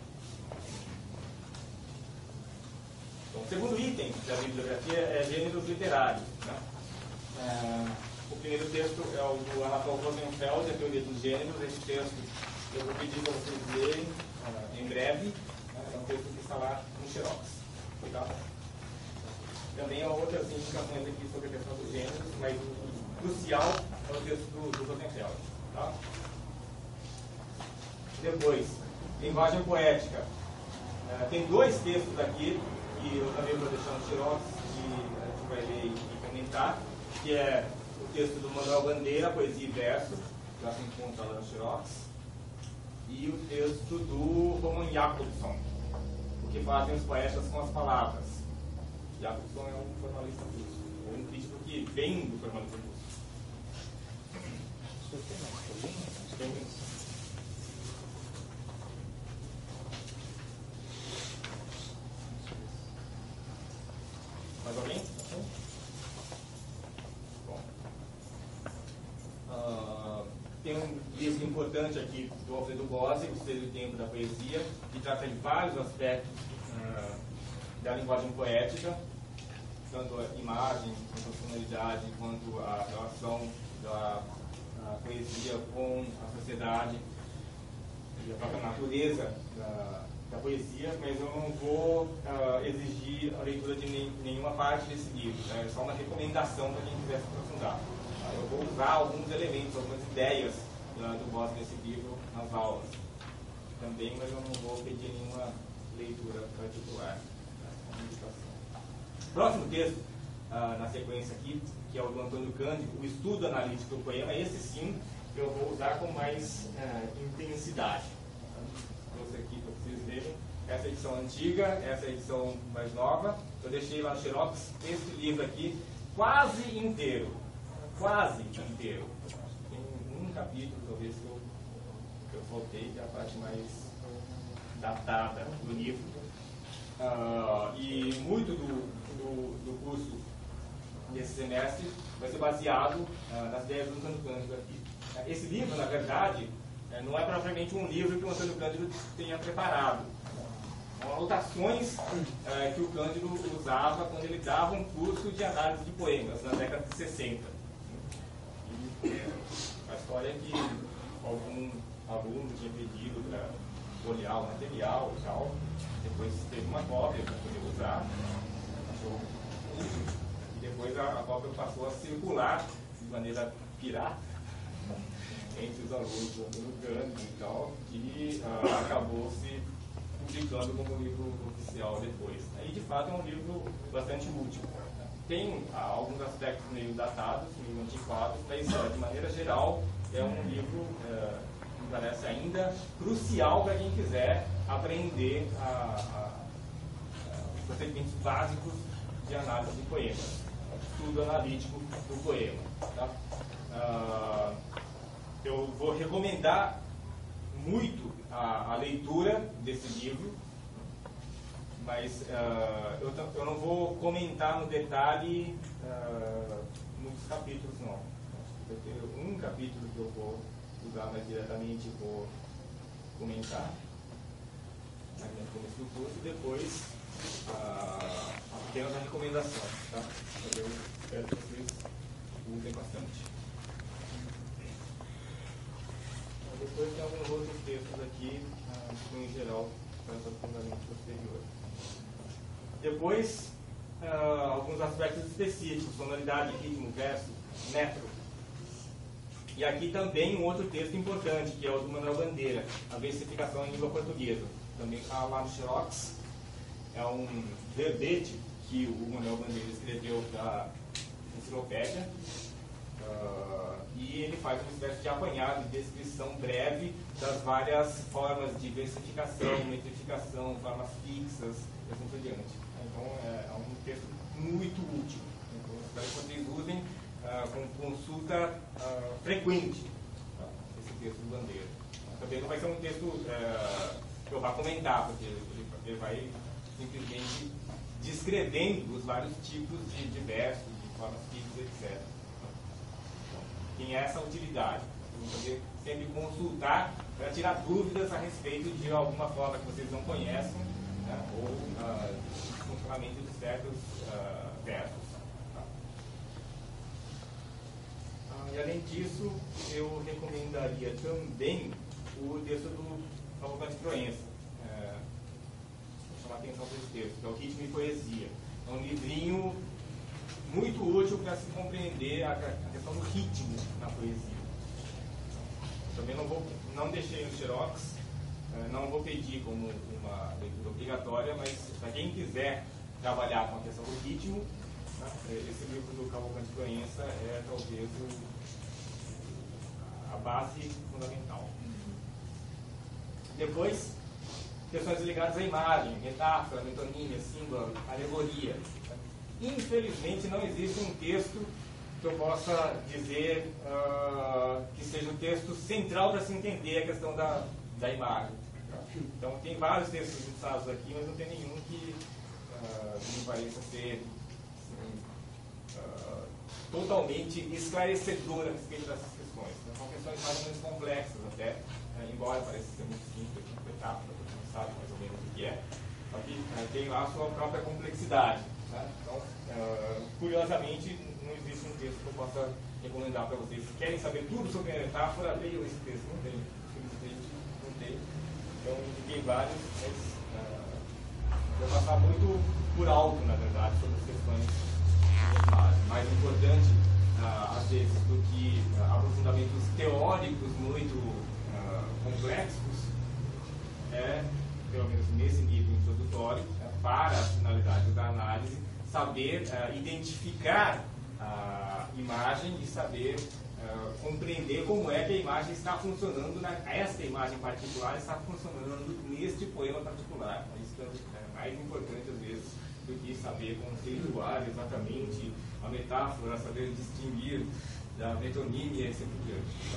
Então, o segundo item da bibliografia é gêneros literários. Né? É, o primeiro texto é o do Anatol Rosenfeld, a teoria dos gêneros. Esse texto eu vou pedir para vocês lerem uh, em breve. Né? É um texto que está lá no Xerox. Tá? Também há outras indicações aqui sobre a questão dos gêneros, mas o crucial é o texto do, do Rosenfeld. Tá? Depois, linguagem poética. Uh, tem dois textos aqui, que eu também vou deixar no Xerox, que a gente vai ler e comentar, que é o texto do Manuel Bandeira, Poesia e Verso, já se encontra lá no Xerox, e o texto do Roman Jakobson, O que fazem os poetas com as palavras. Jakobson é um formalista russo, ou um crítico que vem do formalismo russo. Tem isso. Mais alguém? Bom. Uh, tem um livro importante aqui do Alfredo Bossi, O Sexto Tempo da Poesia, que trata de vários aspectos uh, da linguagem poética, tanto a imagem, quanto a sonoridade, quanto a relação da a poesia com a sociedade e a própria natureza da, da poesia, mas eu não vou uh, exigir a leitura de nem, nenhuma parte desse livro, né? É só uma recomendação para quem quiser se aprofundar. Uh, eu vou usar alguns elementos, algumas ideias uh, do Bossi nesse livro nas aulas também, mas eu não vou pedir nenhuma leitura particular. Próximo texto, uh, na sequência aqui, que é o do Antônio Cândido, o estudo analítico do poema. Esse sim eu vou usar com mais uh, intensidade. Trouxe aqui para vocês verem. Essa edição antiga, essa edição mais nova. Eu deixei lá no Xerox esse livro aqui quase inteiro. Quase inteiro. Tem um capítulo, talvez, que eu, que eu soltei, que é a parte mais datada do livro. Uh, e muito do, do, do curso desse semestre vai ser baseado uh, nas ideias do Antônio Cândido aqui. Uh, esse livro, na verdade, uh, não é propriamente um livro que o Antônio Cândido tenha preparado. São anotações uh, que o Cândido usava quando ele dava um curso de análise de poemas, na década de sessenta. E, uh, a história é que algum aluno tinha pedido para folhear o material e tal. Depois teve uma cópia para poder usar. Achou útil. E depois a, a cópia passou a circular de maneira pirata entre os alunos americanos e tal, e uh, acabou se publicando como livro oficial depois. E de fato é um livro bastante útil. Tem uh, alguns aspectos meio datados, meio antiquados, mas uh, de maneira geral é um livro uh, que me parece ainda crucial para quem quiser aprender a, a, a, os procedimentos básicos de análise de poemas, estudo analítico do poema. Tá? Uh, eu vou recomendar muito a, a leitura desse livro, mas uh, eu, eu não vou comentar no detalhe uh, muitos capítulos, não. Eu tenho um capítulo que eu vou usar mais diretamente, vou comentar no começo do curso, e depois uh, apenas a recomendação. Tá? Eu espero que vocês usem bastante. Depois tem alguns outros textos aqui, uh, que em geral faz aprofundamento posterior. Depois, uh, alguns aspectos específicos, sonoridade, ritmo, verso, metro. E aqui também um outro texto importante, que é o do Manuel Bandeira, a versificação em língua portuguesa. Também está lá no Xerox. É um verbete que o Manuel Bandeira escreveu para a enciclopédia. Uh, e ele faz uma espécie de apanhado e descrição breve das várias formas de versificação, metrificação, formas fixas e assim por diante. Então é, é um texto muito útil. Então espero que vocês usem uh, com consulta uh, frequente, tá? Esse texto do Bandeira. Também não vai ser um texto uh, que eu vá comentar, porque ele, ele vai simplesmente descrevendo os vários tipos de, de versos, de formas fixas, etcétera. Tem essa utilidade. Vocês vão poder sempre consultar para tirar dúvidas a respeito de alguma forma que vocês não conhecem, né, ou uh, o funcionamento de certos uh, versos. Tá? Uh, e além disso, eu recomendaria também o texto do Cavalcante Proença. Uh, vou chamar a atenção para esse texto, que é o Ritmo e Poesia. É um livrinho muito útil para se compreender a, a questão do ritmo na poesia. Também não, vou, não deixei no Xerox, não vou pedir como uma leitura obrigatória, mas para quem quiser trabalhar com a questão do ritmo, né, esse livro do Cavalcante Proença é talvez o, a base fundamental. Depois, questões ligadas à imagem, metáfora, metonímia, símbolo, alegoria. Infelizmente não existe um texto que eu possa dizer uh, que seja o texto central para se entender a questão da, da imagem. Então tem vários textos listados aqui, mas não tem nenhum que uh, me pareça ser assim, uh, totalmente esclarecedor a respeito dessas questões. São questões mais ou menos complexas até, uh, embora pareça ser muito simples, uma metáfora, você não sabe mais ou menos o que é. Só que uh, tem lá a sua própria complexidade. Então, uh, curiosamente, não existe um texto que eu possa recomendar para vocês. Se querem saber tudo sobre a metáfora, leiam esse texto. Não tem, infelizmente, não tem. Então, indiquei vários, mas uh, vou passar muito por alto, na verdade, sobre as questões mais, mais importante, uh, às vezes, do que uh, aprofundamentos teóricos muito uh, complexos, é, pelo menos nesse nível introdutório, uh, para as finalidades da análise, saber uh, identificar a imagem e saber uh, compreender como é que a imagem está funcionando, na, esta imagem particular está funcionando neste poema particular. Isso é mais importante, às vezes, do que saber conceituar exatamente a metáfora, saber distinguir da metonímia e assim por diante. Então,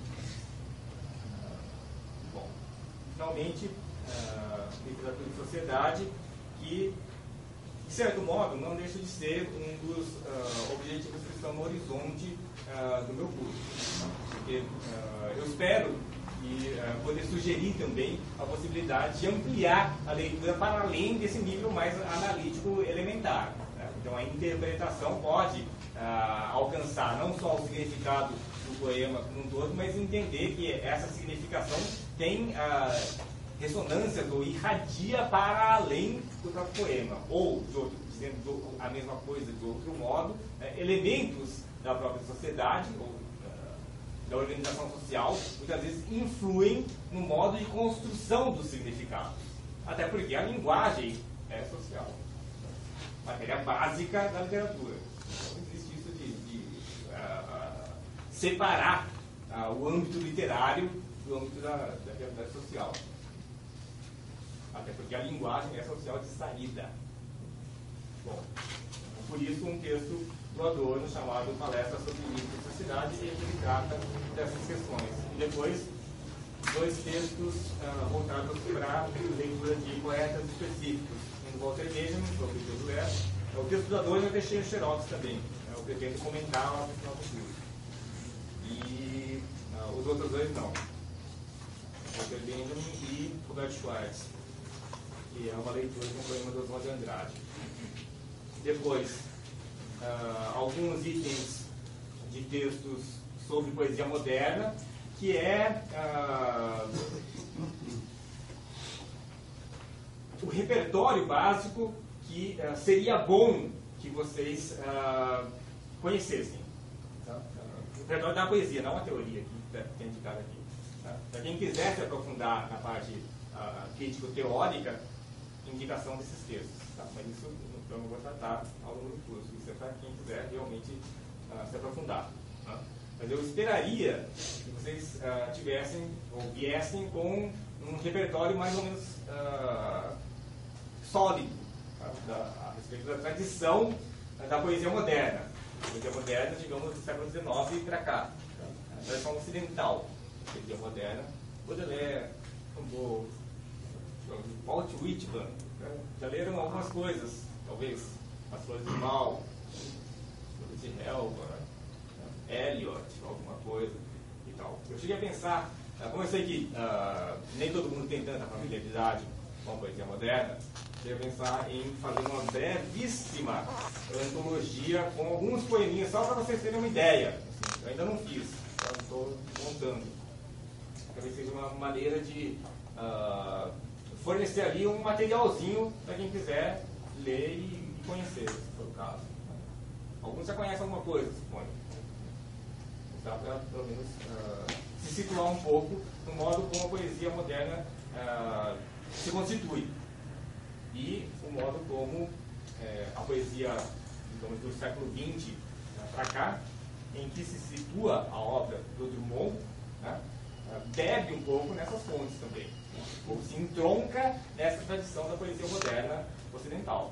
uh, bom, finalmente, uh, literatura e sociedade, que de certo modo, não deixa de ser um dos uh, objetivos que estão no horizonte uh, do meu curso. Porque uh, eu espero e uh, poder sugerir também a possibilidade de ampliar a leitura para além desse nível mais analítico elementar. Né? Então, a interpretação pode uh, alcançar não só o significado do poema como um todo, mas entender que essa significação tem uh, ressonâncias ou irradia para além do próprio poema, ou, de outro, dizendo do, a mesma coisa de outro modo, né, elementos da própria sociedade, ou uh, da organização social, muitas vezes influem no modo de construção dos significados. Até porque a linguagem é social, matéria básica da literatura. Não existe isso de, de uh, separar uh, o âmbito literário do âmbito da, da realidade social. Até porque a linguagem é social de saída. Bom, por isso um texto do Adorno chamado Palestra sobre Língua e Sociedade, e ele trata dessas questões. E depois, dois textos uh, voltados para leitura de poetas específicos. Um do Walter Benjamin, sobre Baudelaire. O texto do Adorno eu deixei o xerox também. Eu pretendo comentar lá no final do curso. E uh, os outros dois não. Walter Benjamin e Robert Schwartz, que é uma leitura de um poema do Oswald de Andrade. Depois, uh, alguns itens de textos sobre poesia moderna, que é uh, o repertório básico que uh, seria bom que vocês uh, conhecessem. Tá? O repertório da poesia, não a teoria que tem indicado aqui. Tá? Para quem quiser se aprofundar na parte uh, crítico-teórica, indicação desses textos. Tá? Mas isso eu não vou tratar ao longo do curso. Isso é para quem quiser realmente uh, se aprofundar. Tá? Mas eu esperaria que vocês uh, tivessem ou viessem com um repertório mais ou menos uh, sólido, tá? da, a respeito da tradição uh, da poesia moderna. A poesia moderna, digamos, do século dezenove para cá. Tá? A tradição ocidental da poesia moderna. Baudelaire, Rimbaud, Walt Whitman, né? Já leram algumas coisas, talvez, As Flores do Mal, Flores de Helva, né? Eliot, alguma coisa e tal. Eu cheguei a pensar, como eu sei que uh, nem todo mundo tem tanta familiaridade com a poesia moderna, eu cheguei a pensar em fazer uma brevíssima antologia com alguns poeminhas, só para vocês terem uma ideia. Assim, eu ainda não fiz, estou montando. Talvez seja uma maneira de uh, fornecer ali um materialzinho para quem quiser ler e, e conhecer, se for o caso. Alguns já conhecem alguma coisa, suponho. Dá para, pelo menos, uh, se situar um pouco no modo como a poesia moderna uh, se constitui. E o modo como uh, a poesia, digamos, do século vinte uh, para cá, em que se situa a obra do Drummond, né, uh, bebe um pouco nessas fontes também. Ou se entronca nessa tradição da poesia moderna ocidental.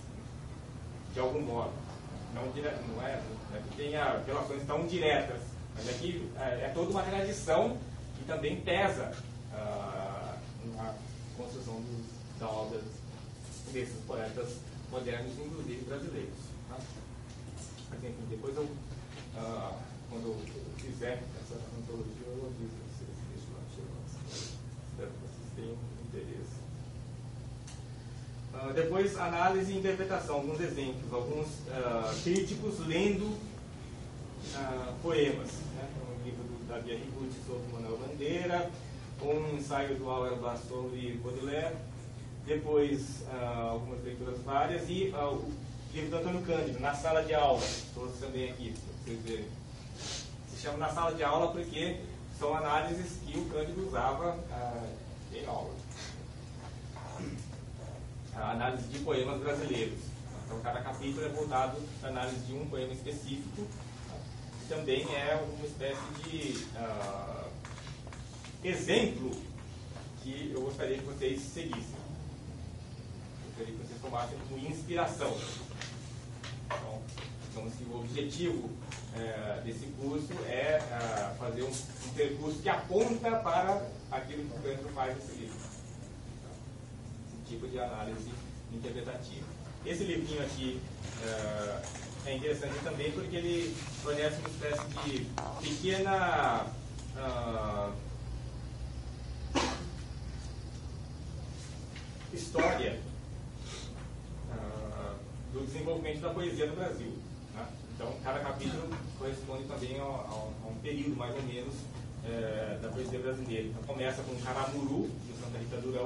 De algum modo. Não, não, é, não é que tenha relações tão diretas, mas aqui é, é toda uma tradição que também pesa uh, na construção dos, da obra desses poetas modernos, inclusive brasileiros. Tá? Mas enfim, depois eu, uh, quando eu fizer essa antologia, eu aviso vocês. Deixa eu lá, espero que vocês tenham interesse. Uh, depois, análise e interpretação, alguns exemplos, alguns uh, críticos lendo uh, poemas. Né? Um livro do Davi Arrigucci sobre Manuel Bandeira, um ensaio do Auerbach sobre Baudelaire, depois uh, algumas leituras várias e uh, o livro do Antônio Cândido, Na Sala de Aula, trouxe também aqui, para vocês verem. Se chama Na Sala de Aula porque são análises que o Cândido usava uh, em aula. A análise de poemas brasileiros. Então, cada capítulo é voltado à análise de um poema específico. E também é uma espécie de uh, exemplo que eu gostaria que vocês seguissem. Eu gostaria que vocês tomassem como inspiração. Então, digamos que o objetivo uh, desse curso é uh, fazer um, um percurso que aponta para aquilo que o Cândido faz nesse livro. Tipo de análise interpretativa. Esse livrinho aqui uh, é interessante também porque ele fornece uma espécie de pequena uh, história uh, do desenvolvimento da poesia no Brasil. Né? Então, cada capítulo corresponde também a, a, a um período, mais ou menos, uh, da poesia brasileira. Então, começa com Caramuru, de Santa Rita Durão,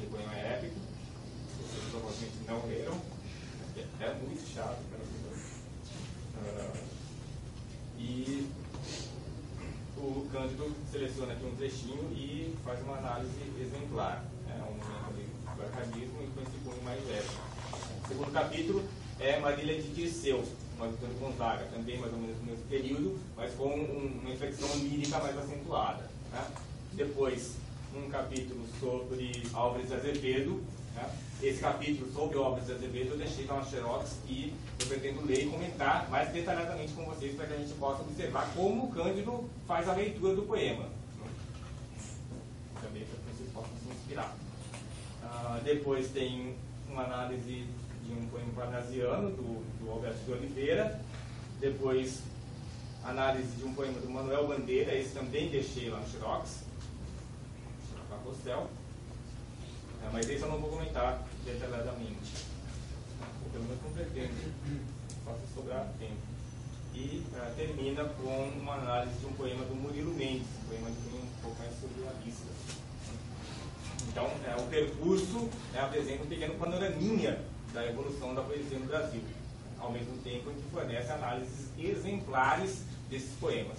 de poema épico. Vocês provavelmente não leram. É muito chato. Uh, e o Cândido seleciona aqui um trechinho e faz uma análise exemplar. É um momento ali do arcaísmo e com esse cunho mais leve. O segundo capítulo é Marília de Dirceu, uma Vitor Gonzaga, também mais ou menos no mesmo período, mas com um, uma inflexão lírica mais acentuada. Né? Depois, um capítulo sobre Álvares de Azevedo. Né? Esse capítulo sobre Álvares de Azevedo eu deixei lá na Xerox e eu pretendo ler e comentar mais detalhadamente com vocês para que a gente possa observar como o Cândido faz a leitura do poema. Né? Também para que vocês possam se inspirar. Uh, depois tem uma análise de um poema parnasiano, do, do Alberto de Oliveira. Depois, análise de um poema do Manuel Bandeira, esse também deixei lá no Xerox, na Costel. É, mas esse eu não vou comentar detalhadamente. Ou pelo menos não pretendo, faço sobrar tempo. E uh, termina com uma análise de um poema do Murilo Mendes, um poema de um pouco mais surrealista. Então, é, o percurso é, apresenta um pequeno panoraminha da evolução da poesia no Brasil, ao mesmo tempo em que fornece análises exemplares desses poemas.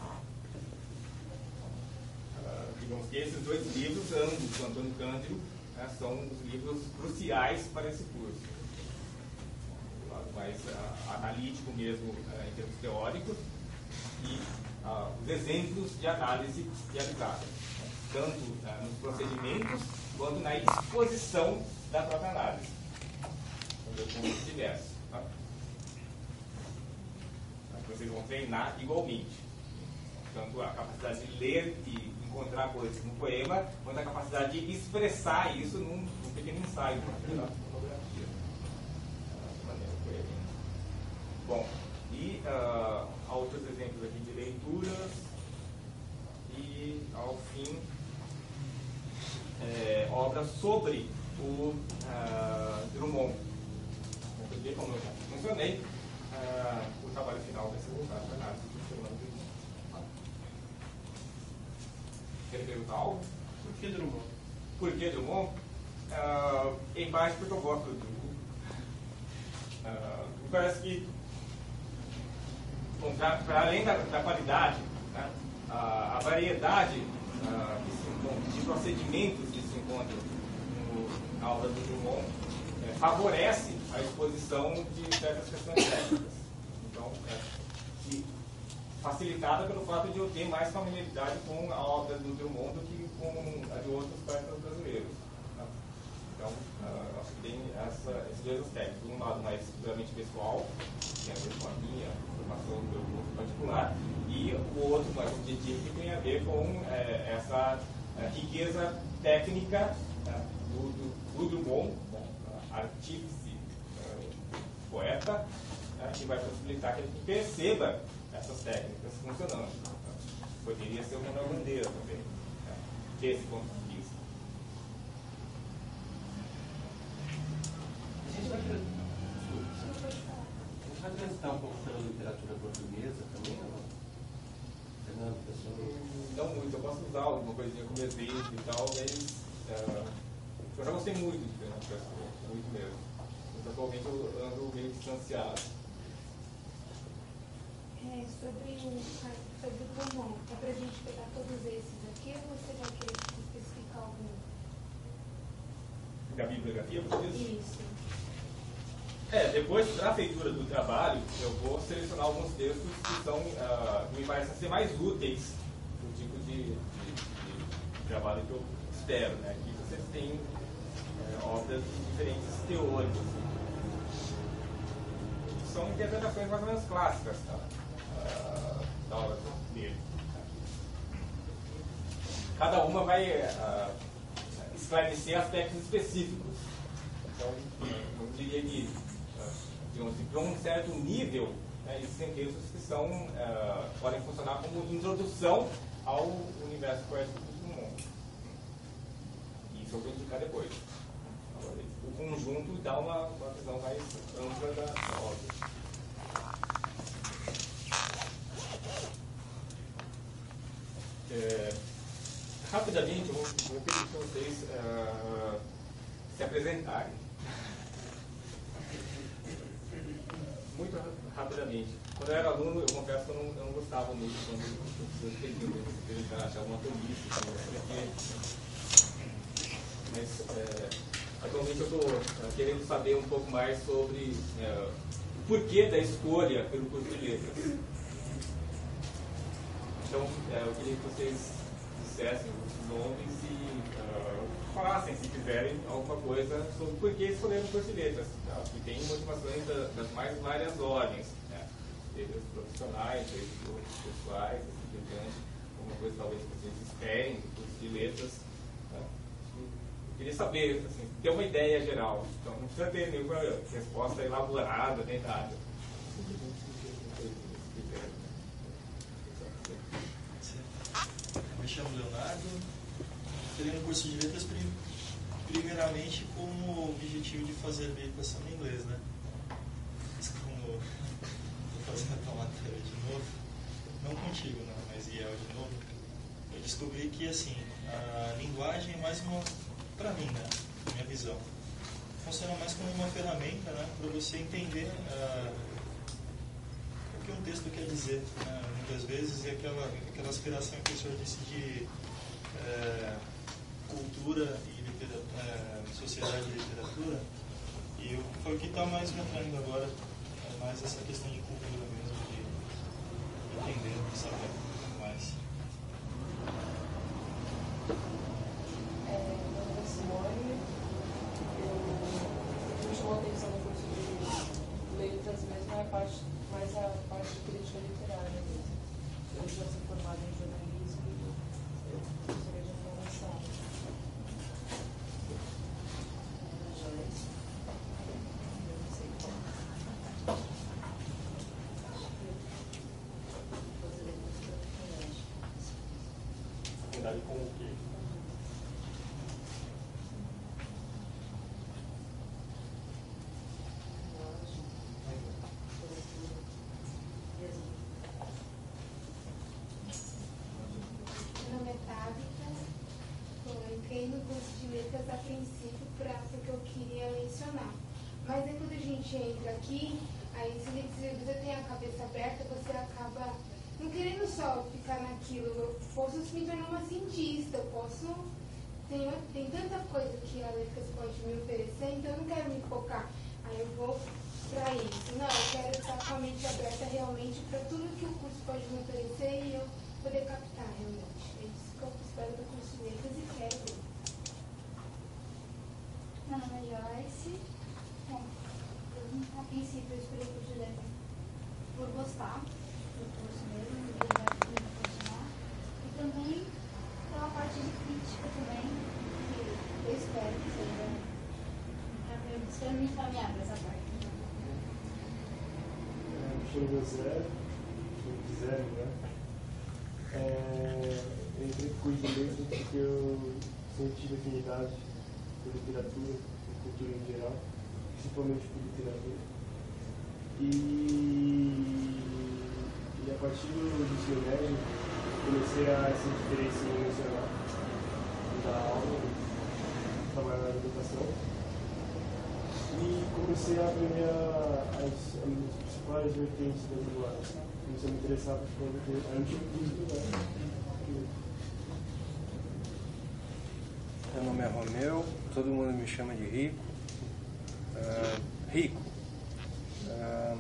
Uh, digamos que esses dois livros, ambos do Antônio Cândido, né, são os livros cruciais para esse curso. Do lado mais uh, analítico mesmo, uh, em termos teóricos, e uh, os exemplos de análise realizada, tanto uh, nos procedimentos quanto na exposição da própria análise. Diversos, tá? Vocês vão treinar igualmente, tanto a capacidade de ler e encontrar coisas no poema, quanto a capacidade de expressar isso num, num pequeno ensaio, numa fotografia. Bom, e uh, há outros exemplos aqui de leituras, e ao fim, é, obras sobre o uh, Drummond. Como eu já mencionei, uh, o trabalho final vai ser voltado para a análise do Fernando Drummond. Quer perguntar algo? Por que Drummond? Por que Drummond? Uh, em parte porque eu gosto do Drummond. Uh, me parece que, para além da, da qualidade, né, a, a variedade uh, que se encontra, de procedimentos que se encontram no, na obra do Drummond, é, favorece a exposição de certas questões técnicas. Então, é, e facilitada pelo fato de eu ter mais familiaridade com a obra do Drummond do que com a de outros poetas brasileiros. Tá? Então, uh, acho que tem essa, esses dois aspectos. Um lado mais puramente pessoal, que tem a ver com a minha formação do meu curso particular, e o outro mais objetivo, que tem a ver com é, essa é, riqueza técnica né, do, do, do Drummond, bom, artífice, poeta, né, que vai possibilitar que a gente perceba essas técnicas funcionando. Poderia ser o Manuel Bandeira também, né, desse ponto de vista. A gente vai, a gente vai transitar um pouco pela literatura portuguesa também, ou não? Fernando, pessoal? Não muito, eu posso usar alguma coisinha como exemplo e tal, mas uh, eu já gostei muito de Fernando Pessoa, muito mesmo. Atualmente eu ando meio distanciado. É, sobre o sobre o Drummond, é para a gente pegar todos esses aqui ou você vai querer especificar algum? Da bibliografia, você diz? Isso. É, depois da feitura do trabalho, eu vou selecionar alguns textos que são, uh, que me parecem ser mais úteis para o tipo de, de, de trabalho que eu espero, né? Aqui vocês têm é, obras de diferentes teores. São interpretações mais ou menos clássicas tá? uh, da obra dele. Cada uma vai uh, esclarecer aspectos específicos. Então, eu diria que, uh, digamos, para um certo nível, né, existem textos que são, uh, podem funcionar como introdução ao universo poético do mundo. E isso eu vou indicar depois. O conjunto dá uma, uma visão mais ampla da, da obra. É, rapidamente, eu vou, vou pedir para vocês uh, se apresentarem. Muito rapidamente. Quando eu era aluno, eu confesso que eu não, eu não gostava muito quando as pessoas pediam para se apresentar, achava uma tolice, porque... Mas, é, atualmente eu estou querendo saber um pouco mais sobre é, o porquê da escolha pelo curso de letras. Então, é, eu queria que vocês dissessem os nomes e uh, falassem, se quiserem, alguma coisa sobre por que escolheram o curso de letras. Tá? Que tem motivações da, das mais várias ordens, né? Desde os profissionais, desde os pessoais, assim por diante. Alguma coisa talvez que vocês esperem do curso de letras. Tá? Eu queria saber, assim, ter uma ideia geral. Então, não precisa ter nenhuma resposta elaborada, nem nada. Me chamo Leonardo, entrei no curso de letras primeiramente com o objetivo de fazer a equação em inglês, né? Mas como estou fazendo a matéria de novo, não contigo, não, mas I E L de novo, eu descobri que assim, a linguagem é mais uma, para mim, né? Minha visão, funciona mais como uma ferramenta, né? Para você entender uh, o que um texto quer dizer, né? Muitas vezes, e aquela, aquela aspiração que o senhor disse de é, cultura e literatura, é, sociedade e literatura, e eu, foi o que está mais me atraindo agora, é mais essa questão de cultura mesmo, de entender, de saber um pouco mais. É, meu nome é Simone, eu me chamou a atenção no curso de letras mesmo, é a parte, mais a parte de crítica literária mesmo. Eu já sou formada em jornalismo e eu gostaria de informação. Joyce. Eu não sei qual. Afinidade com o quê? Meu nome é Tabita, eu entrei no curso de letras a princípio pra, porque eu queria lecionar. Mas aí quando a gente entra aqui, aí se você tem a cabeça aberta, você acaba não querendo só ficar naquilo. Eu posso me tornar uma cientista, eu posso... Tem, tem tanta coisa que a letras pode me oferecer, então eu não quero me focar. Aí eu vou para isso. Não, eu quero estar com a mente aberta realmente para tudo que o curso pode me oferecer e eu poder captar realmente. É isso que eu espero do curso de letras e quero ver. Meu nome é Joyce. Bom, eu, a princípio eu escolhi o curso de letras por gostar do curso mesmo, do que vai continuar. E também pela parte de crítica também, que eu espero que seja. Eu espero me encaminhar para essa parte. Me chamo José, se quiserem, né? É, eu entrei no curso de letras porque eu sempre tive afinidade por literatura, por cultura em geral, principalmente por literatura. E, e a partir do ensino médio, comecei a essa diferença emocional da aula, trabalhar na educação. E comecei a aprender as, as principais vertentes da linguagem. Comecei a me interessar por conta de... Aí não tinha curso, né? Meu nome é Romeu, todo mundo me chama de Rico. Uh, Rico. Uh,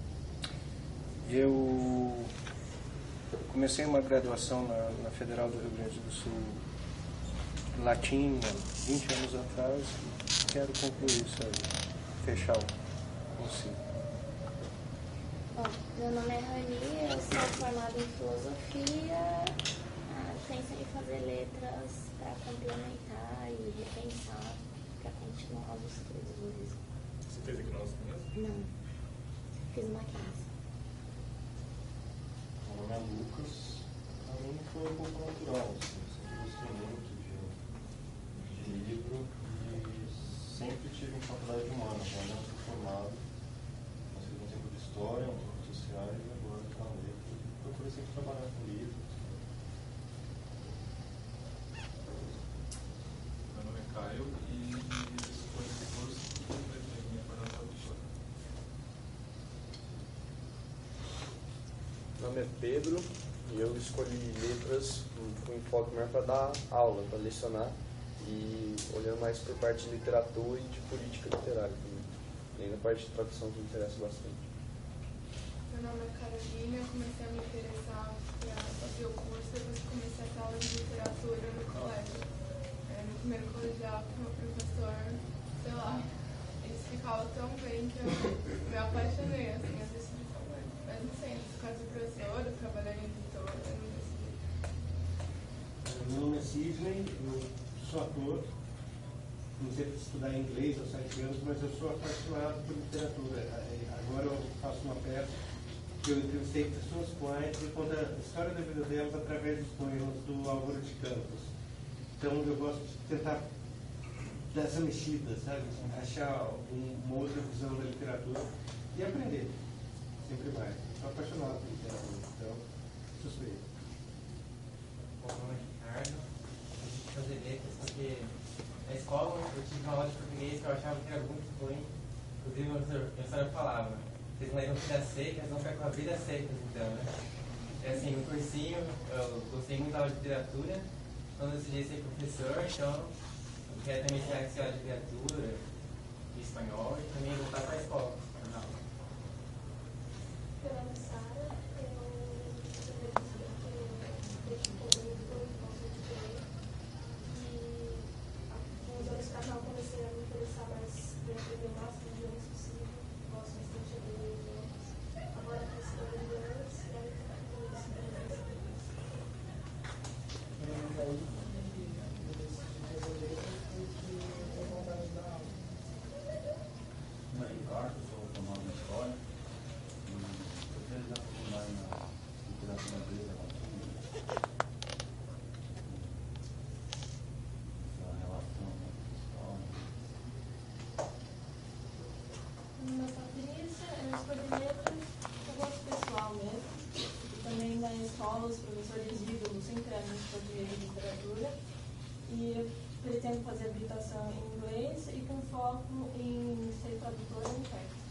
eu comecei uma graduação na, na Federal do Rio Grande do Sul, latim, há vinte anos atrás. Quero concluir isso aí, fechar o ciclo. Bom, meu nome é Rani, eu sou formada em filosofia, ah, penso em fazer letras para complementar e repensar, para continuar os estudos do risco. Você fez aqui nosso mesmo? Não, fiz uma classe. Meu nome é Lucas. A mim foi um pouco natural. Eu gostei muito de, de livro e sempre tive em faculdade de humanas. Eu não fui formado, mas fiz um tempo de história, um pouco de sociais e agora estou na letra. Procurei sempre trabalhar com livros. Meu nome é Caio e nome é Pedro e eu escolhi letras com enfoque maior para dar aula, para lecionar e olhando mais por parte de literatura e de política literária também. E aí na parte de tradução que me interessa bastante. Meu nome é Carolina, eu comecei a me interessar para fazer o curso depois que comecei a ter aula de literatura no colégio. É, no primeiro colegial, com o meu professor, sei lá, ele explicava tão bem que eu me apaixonei, assim, eu decidi fazer. Mas não sei, por causa do professor, eu trabalhar em editora, eu não decidi. Meu nome é Sidney, eu sou ator, não sei se estudar inglês aos sete anos, mas eu sou apaixonado por literatura. Agora eu faço uma peça que eu entrevistei pessoas poetas e conta a história da vida delas através dos poemas do Álvaro de Campos. Então eu gosto de tentar dar essa mexida, sabe? Achar um, uma outra visão da literatura e aprender, sempre mais. Sou apaixonado por literatura, então suspeito. Bom, meu nome é Ricardo, eu tive que fazer letras porque na escola eu tive uma aula de português que eu achava que era muito ruim. Inclusive o professor falava, vocês leram vidas secas, não ficam com a vida secas, então, né? É assim, no cursinho, eu gostei muito da aula de literatura, quando eu decidi ser professor, então eu quero também ser auxiliar de literatura, de espanhol e também voltar para a escola. Meu nome é Sara, eu sou desde público, posso dizer, e uns anos para cá eu comecei a me interessar mais em aprender o máximo de idiomas possível, gosto bastante de aprender idiomas. Agora eu estou estudando idiomas e aí está tudo isso Meu nome é Ricardo, sou formado em História e eu quero já formar na literatura inglesa latina. Essa relação história. Meu nome é Patrícia, eu escolhi letras, eu gosto pessoal mesmo. E também na escola os professores digam sempre a gente português e literatura. E eu pretendo fazer habilitação em inglês e com foco em ser tradutora e intérprete.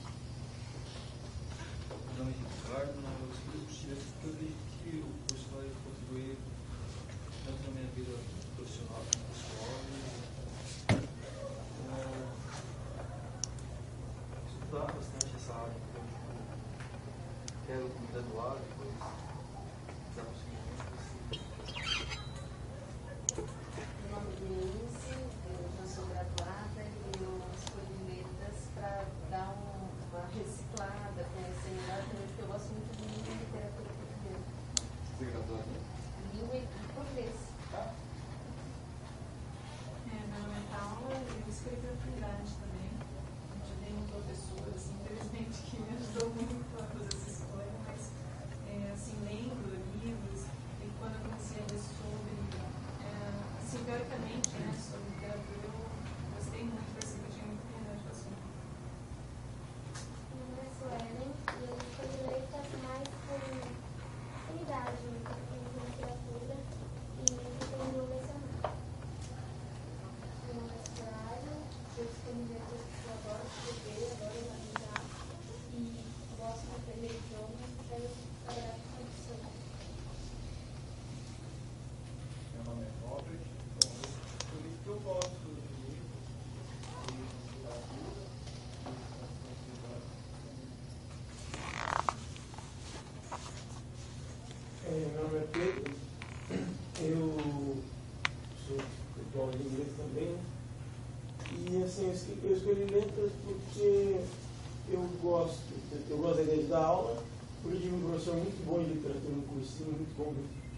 Meu nome é Ricardo, eu escolhi os letras porque eu acredito que o curso vai contribuir tanto na minha vida profissional como pessoal. E, é, estudar bastante essa área, então, tipo, quero me graduar depois dar prosseguimento. Meu nome é Denise, eu já sou graduada e eu escolhi letras para dar um, uma reciclada, conhecer melhor também, porque eu gosto muito de língua e literatura portuguesa. Você é graduada em Língua e português. Tá? É, meu nome é Paula, eu escolhi profundidade também. Eu já tenho um professor, assim, infelizmente, que me ajudou muito a fazer essa escolha, mas, é, assim, lendo livros, e quando eu comecei a ler sobre, é, assim, teoricamente, né, sobre literatura, eu gostei muito, percebi que tinha muito verdade o assunto. Meu nome é Suelen e eu escolhi letras mais por afinidade com literatura e pretendo lecionar. Meu nome é Soraya, eu escolhi letras porque eu adoro escrever, adoro analisar e gosto de aprender idiomas e quero trabalhar com tradução. Meu nome é Robert, então eu escolhi porque eu gosto de livros, de literatura, É, meu nome é Pedro, eu sou escritor de inglês também, e assim, eu escolhi, eu escolhi letras porque eu gosto, eu gosto da ideia de dar aula, porque eu tive um professor muito bom de literatura, um cursinho muito bom.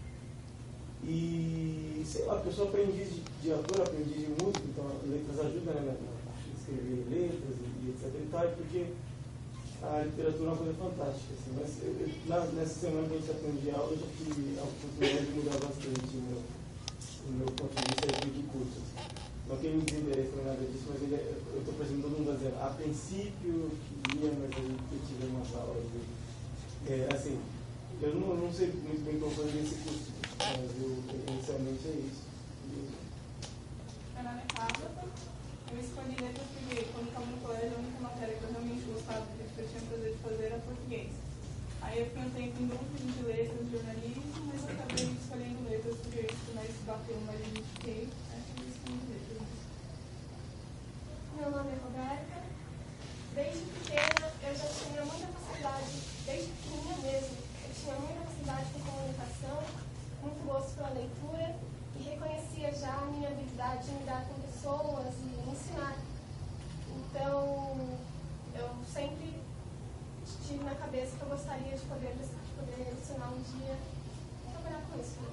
E, sei lá, porque eu sou aprendiz de, de ator, aprendiz de música, então letras ajudam, né, a escrever letras e, e etc e tal, porque a literatura é uma coisa fantástica, assim, mas eu, eu, na, nessa semana que a gente aprende aula, eu já tive a oportunidade de mudar bastante o meu, o meu ponto de vista de curso. Assim. Não tenho muito interesse em nada disso, mas ele, eu estou percebendo todo mundo dizendo, a princípio, queria, mas aí eu tive umas aulas. De, é, assim, eu não, não sei muito bem como fazer esse curso, mas eu, inicialmente é isso. Meu nome é Tabata, eu escolhi letras porque quando estava no colégio, a única matéria que eu realmente gostava, que eu tinha prazer de fazer era português. Aí Aí eu fiquei um tempo em dúvida de letras, jornalismo, mas eu acabei escolhendo letras porque é isso que mais bateu, mais identifiquei. Aí eu escolhi letras. Meu nome é Roberta. Desde pequena eu já tinha muita facilidade, desde pequenininha mesmo, eu tinha muita facilidade com comunicação, muito gosto pela leitura e reconhecia já a minha habilidade em lidar com pessoas e ensinar. Então, eu sempre tive na cabeça que eu gostaria de poder, de poder ensinar um dia e trabalhar com isso.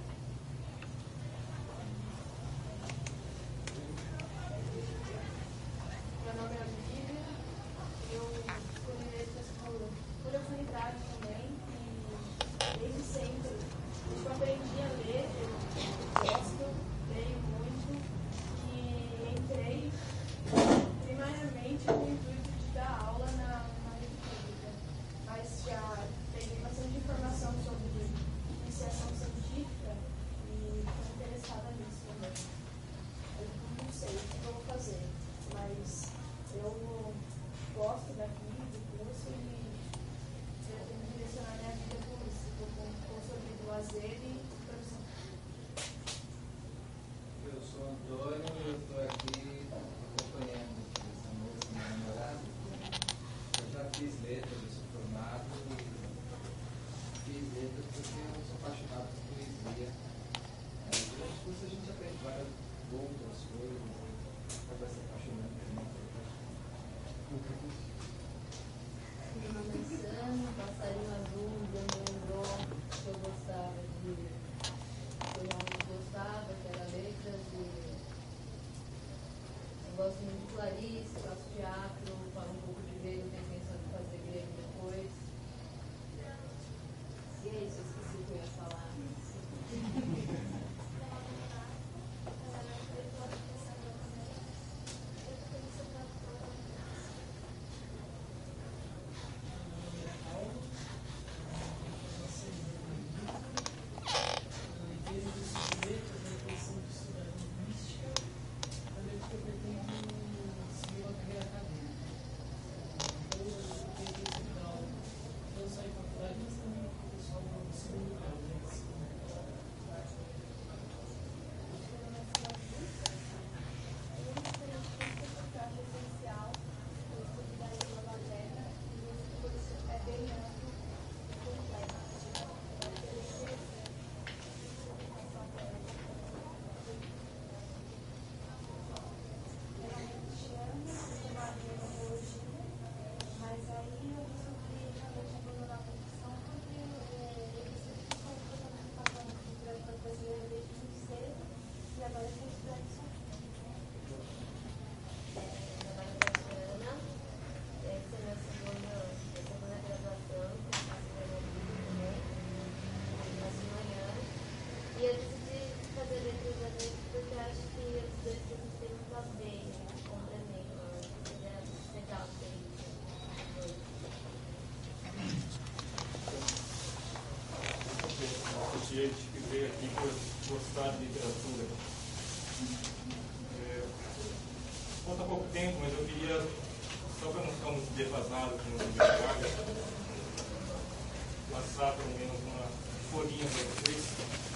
Meu nome é Olivia, eu escolhi letras por, por afinidade também, e desde sempre eu aprendi a ler, eu gosto, leio muito, e entrei primariamente com o intuito de dar aula na, na rede pública, mas já peguei bastante informação sobre iniciação científica e estou interessada nisso também. Eu não sei o que eu vou fazer, mas eu gosto daqui, do curso, e pretendo direcionar minha vida com isso. Estou com consultoria do lazer e profissão. Eu sou Antônio e eu estou aqui acompanhando essa moça, minha namorada. Eu já fiz letras, eu sou formado e fiz letras porque eu sou apaixonado por poesia. É, durante o curso a gente aprende várias outras coisas, acaba se apaixonando também. Meu nome é Sam, passarinho azul, me lembrou que eu gostava de. que eu realmente gostava, que era letras e. Eu gosto muito de Clarice, faço teatro, falo um pouco de grego, tenho intenção de fazer grego depois. E é isso, eu esqueci o que eu ia falar. E eu decidi fazer letras da noite porque eu acho que os dois livros têm muito a ver, complementam. Seria legal ter isso. Eu te escrever aqui por gostar de literatura. É, falta pouco tempo, mas eu queria, só para não ficar muito defasado com o trabalho, passar pelo menos uma folhinha para vocês.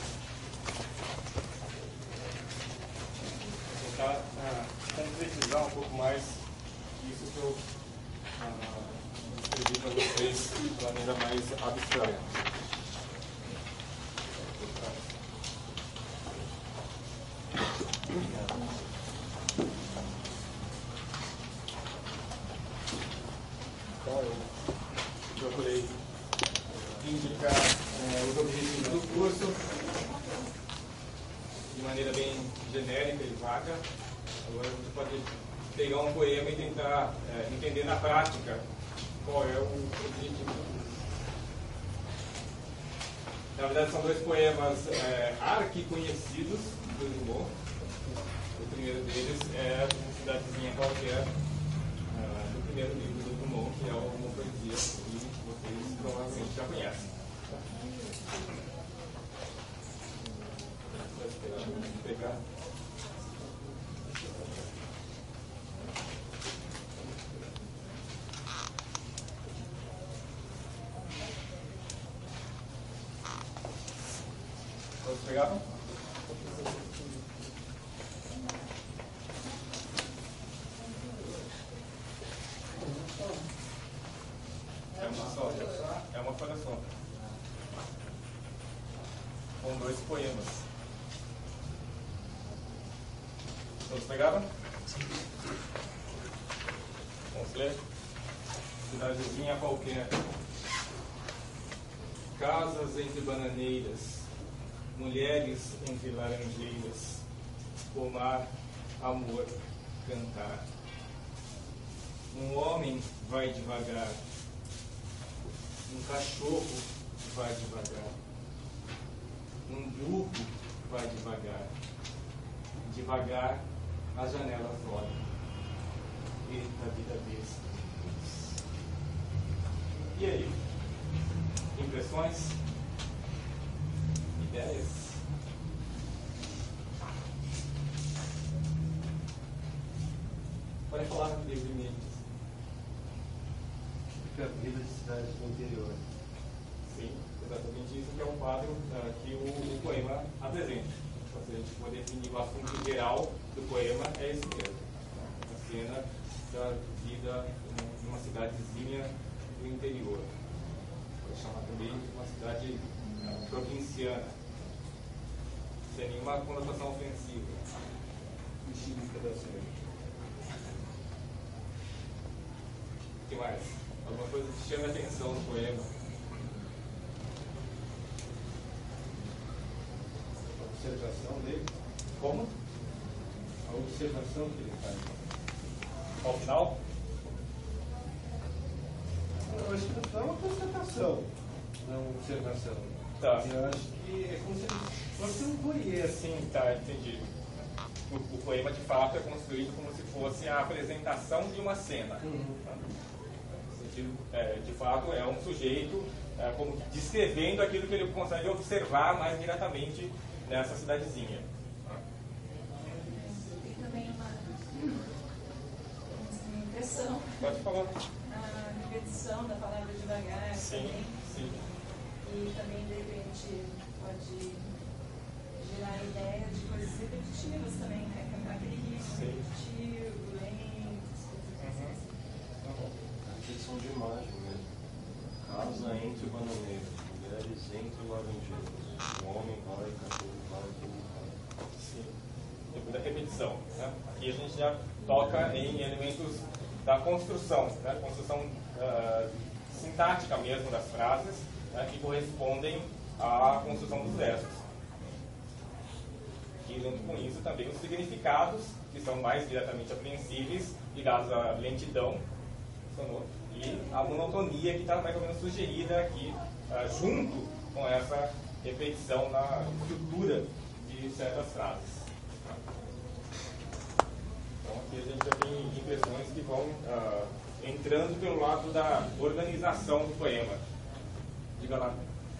Tentar ah, concretizar um pouco mais isso que eu ah, escrevi para vocês de maneira mais abstrata. Então eu procurei indicar é, os objetivos do curso de maneira bem genérica e vaga. Agora você pode pegar um poema e tentar é, entender na prática qual é o objetivo do curso. Na verdade são dois poemas é, arquiconhecidos do Drummond. O primeiro deles é uma cidadezinha qualquer uh, do primeiro livro do Drummond, que é uma poesia que vocês provavelmente já conhecem. Vou esperar eu pegar. pegaram? É uma só. É uma folha só. Com dois poemas. Todos pegaram? Vamos ler? Cidadezinha qualquer. Casas entre bananeiras, mulheres entre laranjeiras, pomar, amor, cantar. Um homem vai devagar, um cachorro vai devagar, um burro vai devagar. Devagar as janelas olham. Eita, vida besta. E aí? Impressões? Ideias? Pode falar livremente. Fica a vida de cidades do interior. Sim, exatamente isso que é um quadro uh, que o, o poema apresenta. Então, se a gente for definir o assunto geral do poema, é esse mesmo. A cena da vida numa cidadezinha do interior. Pode chamar também de uma cidade uh, provinciana, sem nenhuma conotação ofensiva. Mexicana da cidade. O que mais? Alguma coisa que chame a atenção no poema? A observação dele? Como? A observação que ele faz. Ao final? Eu acho que não é uma constatação, não é uma observação. Tá. Eu acho que é como se ele fosse um voyeur. Sim, tá, entendi. O, o poema, de fato, é construído como se fosse a apresentação de uma cena. Uhum. Tá? No sentido, é, de fato, é um sujeito é, como descrevendo aquilo que ele consegue observar mais diretamente nessa cidadezinha. Tem também uma, uma impressão. Pode falar. A repetição da palavra devagar. Sim, também. sim. E também, de repente, pode gerar a ideia de coisas repetitivas também, né? Cantar aquele ritmo repetitivo, lento, coisas assim. Tá bom. A repetição de imagem mesmo. Casa entre bananeiras, mulheres entre laranjeiras. O homem vai, cachorro vai, burro vai. Sim. Depois da repetição. Né? Aqui a gente já toca em elementos da construção, né? Construção uh, sintática mesmo das frases, né? Que correspondem à construção dos versos. E junto com isso também os significados, que são mais diretamente apreensíveis, ligados à lentidão sonora, e a monotonia que está mais ou menos sugerida aqui, uh, junto com essa repetição na estrutura de certas frases. Então aqui a gente já tem impressões que vão uh, entrando pelo lado da organização do poema. Diga lá.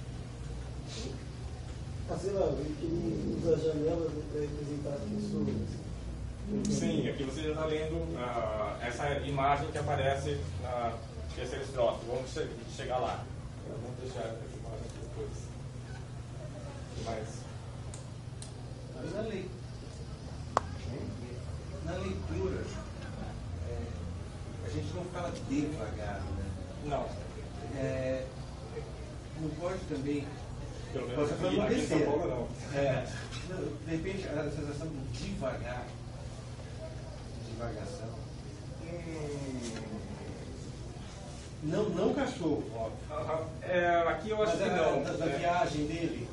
Ah, sei lá, que ele usa janelas para representar pessoas. Sim, aqui você já está lendo uh, essa imagem que aparece na terceira estrofe. Vamos che chegar lá. Vamos deixar essa imagem aqui depois. O que mais? Mas na, lei... na leitura, é, a gente não fala devagar, né? Não. É, não pode também. Pelo menos pode aqui, aqui em São Paulo não. É, de repente a sensação de devagar, divagação. Hum. Não, não cachorro, óbvio. Uh-huh. É, aqui eu acho Mas que a, não. Da, da é. viagem dele.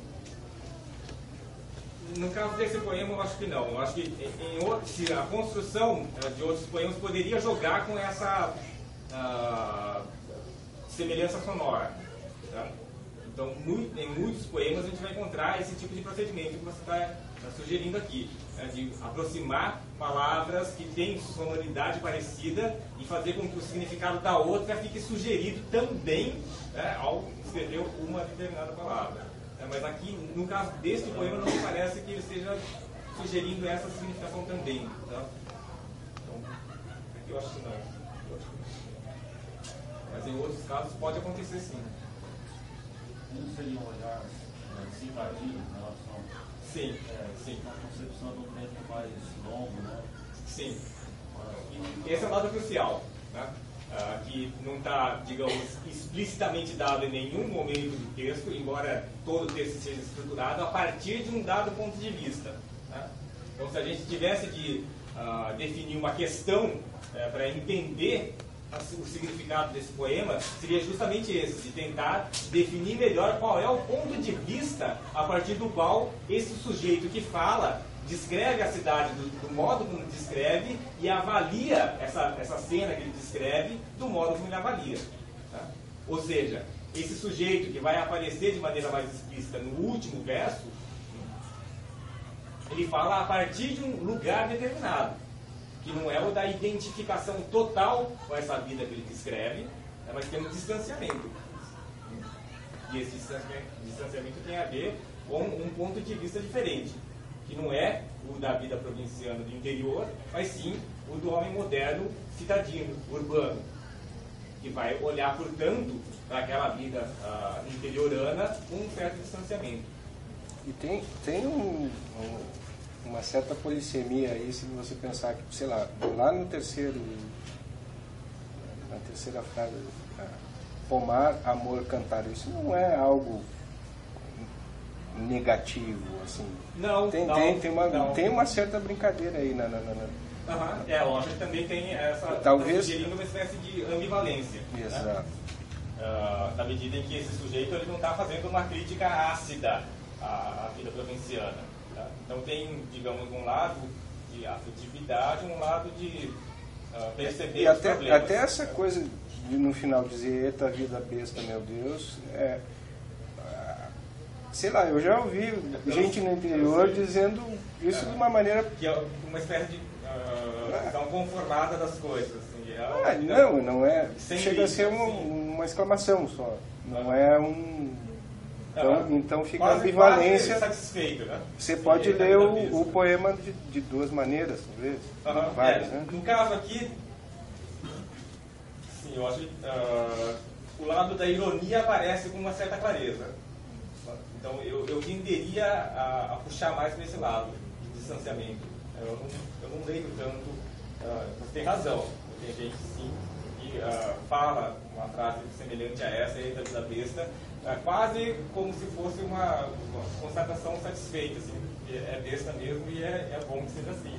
No caso desse poema, eu acho que não. Eu acho que em outros, a construção de outros poemas poderia jogar com essa uh, semelhança sonora. Tá? Então, muito, em muitos poemas a gente vai encontrar esse tipo de procedimento que você está tá sugerindo aqui, né? De aproximar palavras que têm sonoridade parecida e fazer com que o significado da outra fique sugerido também, né, ao escrever uma determinada palavra. Mas aqui, no caso deste poema, não me parece que ele esteja sugerindo essa significação também. Tá? Então, aqui eu acho que não. Eu acho que não. Mas em outros casos pode acontecer sim. Não seria um olhar é, invadido em relação Sim, É, sim. Uma concepção de um tempo mais longo, né? Sim. E esse é o lado crucial, né? Ah, que não está, digamos, explicitamente dado em nenhum momento do texto, embora todo o texto seja estruturado a partir de um dado ponto de vista. Né? Então, se a gente tivesse de ah, definir uma questão eh, para entender o significado desse poema, seria justamente esse, de tentar definir melhor qual é o ponto de vista a partir do qual esse sujeito que fala descreve a cidade do, do modo como descreve e avalia essa, essa cena que ele descreve do modo como ele avalia. Tá? Ou seja, esse sujeito que vai aparecer de maneira mais explícita no último verso, ele fala a partir de um lugar determinado, que não é o da identificação total com essa vida que ele descreve, né, mas tem um distanciamento. E esse distanciamento, distanciamento tem a ver com um ponto de vista diferente, que não é o da vida provinciana do interior, mas sim o do homem moderno, citadino, urbano, que vai olhar, portanto, para aquela vida uh, interiorana com um certo distanciamento. E tem, tem um, um, uma certa polissemia aí, se você pensar que, sei lá, lá no terceiro, na terceira frase, pomar, amor, cantar, isso não é algo negativo, assim. Não, tem, não, tem, tem, uma, não. tem uma certa brincadeira aí na... na, na, na Uhum. É, a lógica também tem essa, talvez, tá sugerindo uma espécie de ambivalência. Exato. Né? Uh, na medida em que esse sujeito ele não está fazendo uma crítica ácida à, à vida provinciana. Tá? Então tem, digamos, um lado de afetividade, um lado de uh, perceber e os até, problemas. até essa coisa de no final dizer, eita vida besta, meu Deus, é, sei lá, eu já ouvi gente no interior dizendo isso de uma maneira... Que é uma espécie de uh, visão conformada das coisas. Assim, é ah, não, não é... Chega a ser assim. uma, uma exclamação só. Não é um... Então, é, então fica quase, ambivalência. quase satisfeito, né? Você pode e ler o, o poema de, de duas maneiras, talvez. Uhum. Várias, é, né? No caso aqui, sim, eu acho que uh, o lado da ironia aparece com uma certa clareza. Então eu, eu tenderia a, a puxar mais para esse lado de distanciamento. Eu não, eu não leio tanto. Uh, você tem razão. Tem gente sim que uh, fala uma frase semelhante a essa aí da vida besta, uh, quase como se fosse uma, uma constatação satisfeita. Assim, que é besta mesmo e é, é bom que seja assim.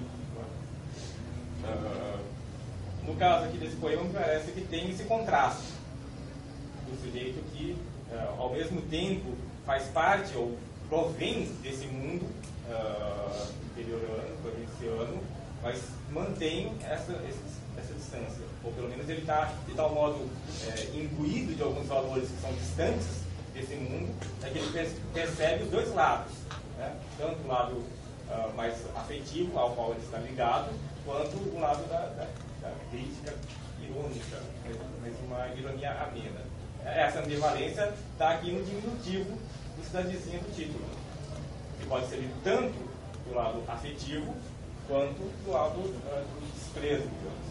Uh, no caso aqui desse poema, me parece que tem esse contraste do sujeito que, uh, ao mesmo tempo, faz parte ou provém desse mundo uh, interiorano, provinciano, mas mantém essa, essa, essa distância. Ou pelo menos ele está, de tal modo, é, imbuído de alguns valores que são distantes desse mundo, é que ele percebe os dois lados. Né? Tanto o lado uh, mais afetivo, ao qual ele está ligado, quanto o lado da, da, da crítica irônica, mas uma ironia amena. Essa ambivalência está aqui no diminutivo do cidadezinho do título, que pode ser lido tanto do lado afetivo quanto do lado uh, do desprezo, digamos.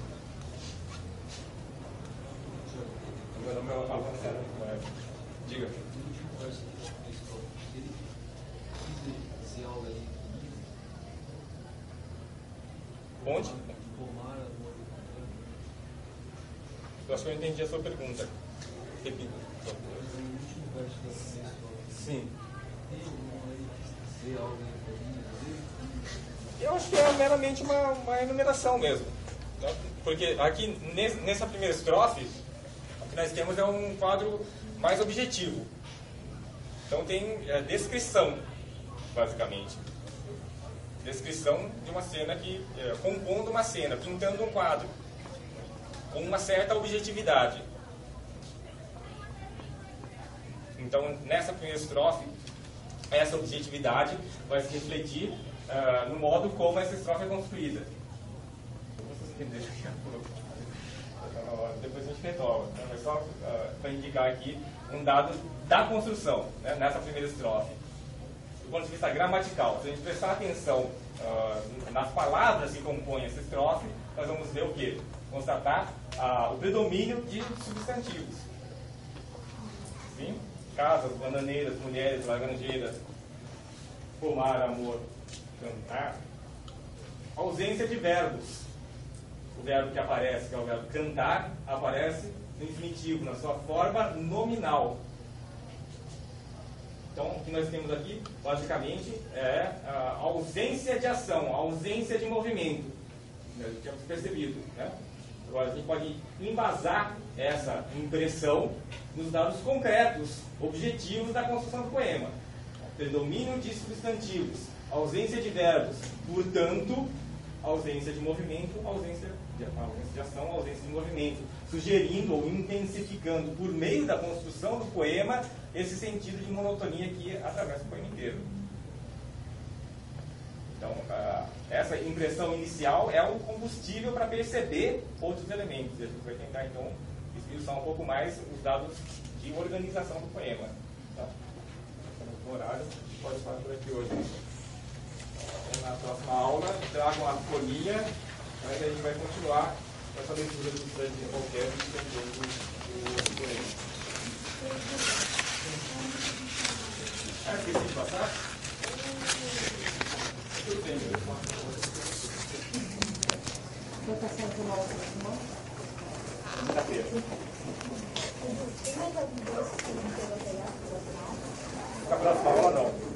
Agora, meu avançado, é, diga. Onde? Eu acho que eu entendi a sua pergunta. Repita. Sim. Eu acho que é meramente uma, uma enumeração mesmo. Né? Porque aqui, nessa primeira estrofe, o que nós temos é um quadro mais objetivo. Então tem é, descrição, basicamente. Descrição de uma cena que, é, compondo uma cena, pintando um quadro, com uma certa objetividade. Então, nessa primeira estrofe, essa objetividade vai se refletir uh, no modo como essa estrofe é construída. Vocês entenderam daqui a pouco. Depois a gente retoma, né? Mas só uh, para indicar aqui um dado da construção, né? Nessa primeira estrofe. Do ponto de vista gramatical, se a gente prestar atenção uh, nas palavras que compõem essa estrofe, nós vamos ver o quê? Constatar uh, o predomínio de substantivos. Sim? Casas, bananeiras, mulheres, laranjeiras. pomar, amor, cantar, ausência de verbos. O verbo que aparece, que é o verbo cantar, aparece no infinitivo, na sua forma nominal. Então, o que nós temos aqui, basicamente, é a ausência de ação, a ausência de movimento. Nós já tínhamos percebido, né? Agora, a gente pode embasar essa impressão nos dados concretos, objetivos da construção do poema. Predomínio de substantivos, ausência de verbos, portanto, ausência de movimento, ausência de, ausência de ação, ausência de movimento, sugerindo ou intensificando, por meio da construção do poema, esse sentido de monotonia que atravessa o poema inteiro. Então, uh, essa impressão inicial é o combustível para perceber outros elementos. E a gente vai tentar, então, esmiuçar um pouco mais os dados de organização do poema. Tá? No horário, pode parar por aqui hoje. Então, na próxima aula, tragam a folhinha, mas a gente vai continuar com essa leitura do Fred de qualquer do, do poema. Ah, esqueci de passar? Tudo bem, meu. Vai passar aqui uma outra semana? Quinta-feira. Tem mais algum doce que não tem material para o final? Na próxima aula, não.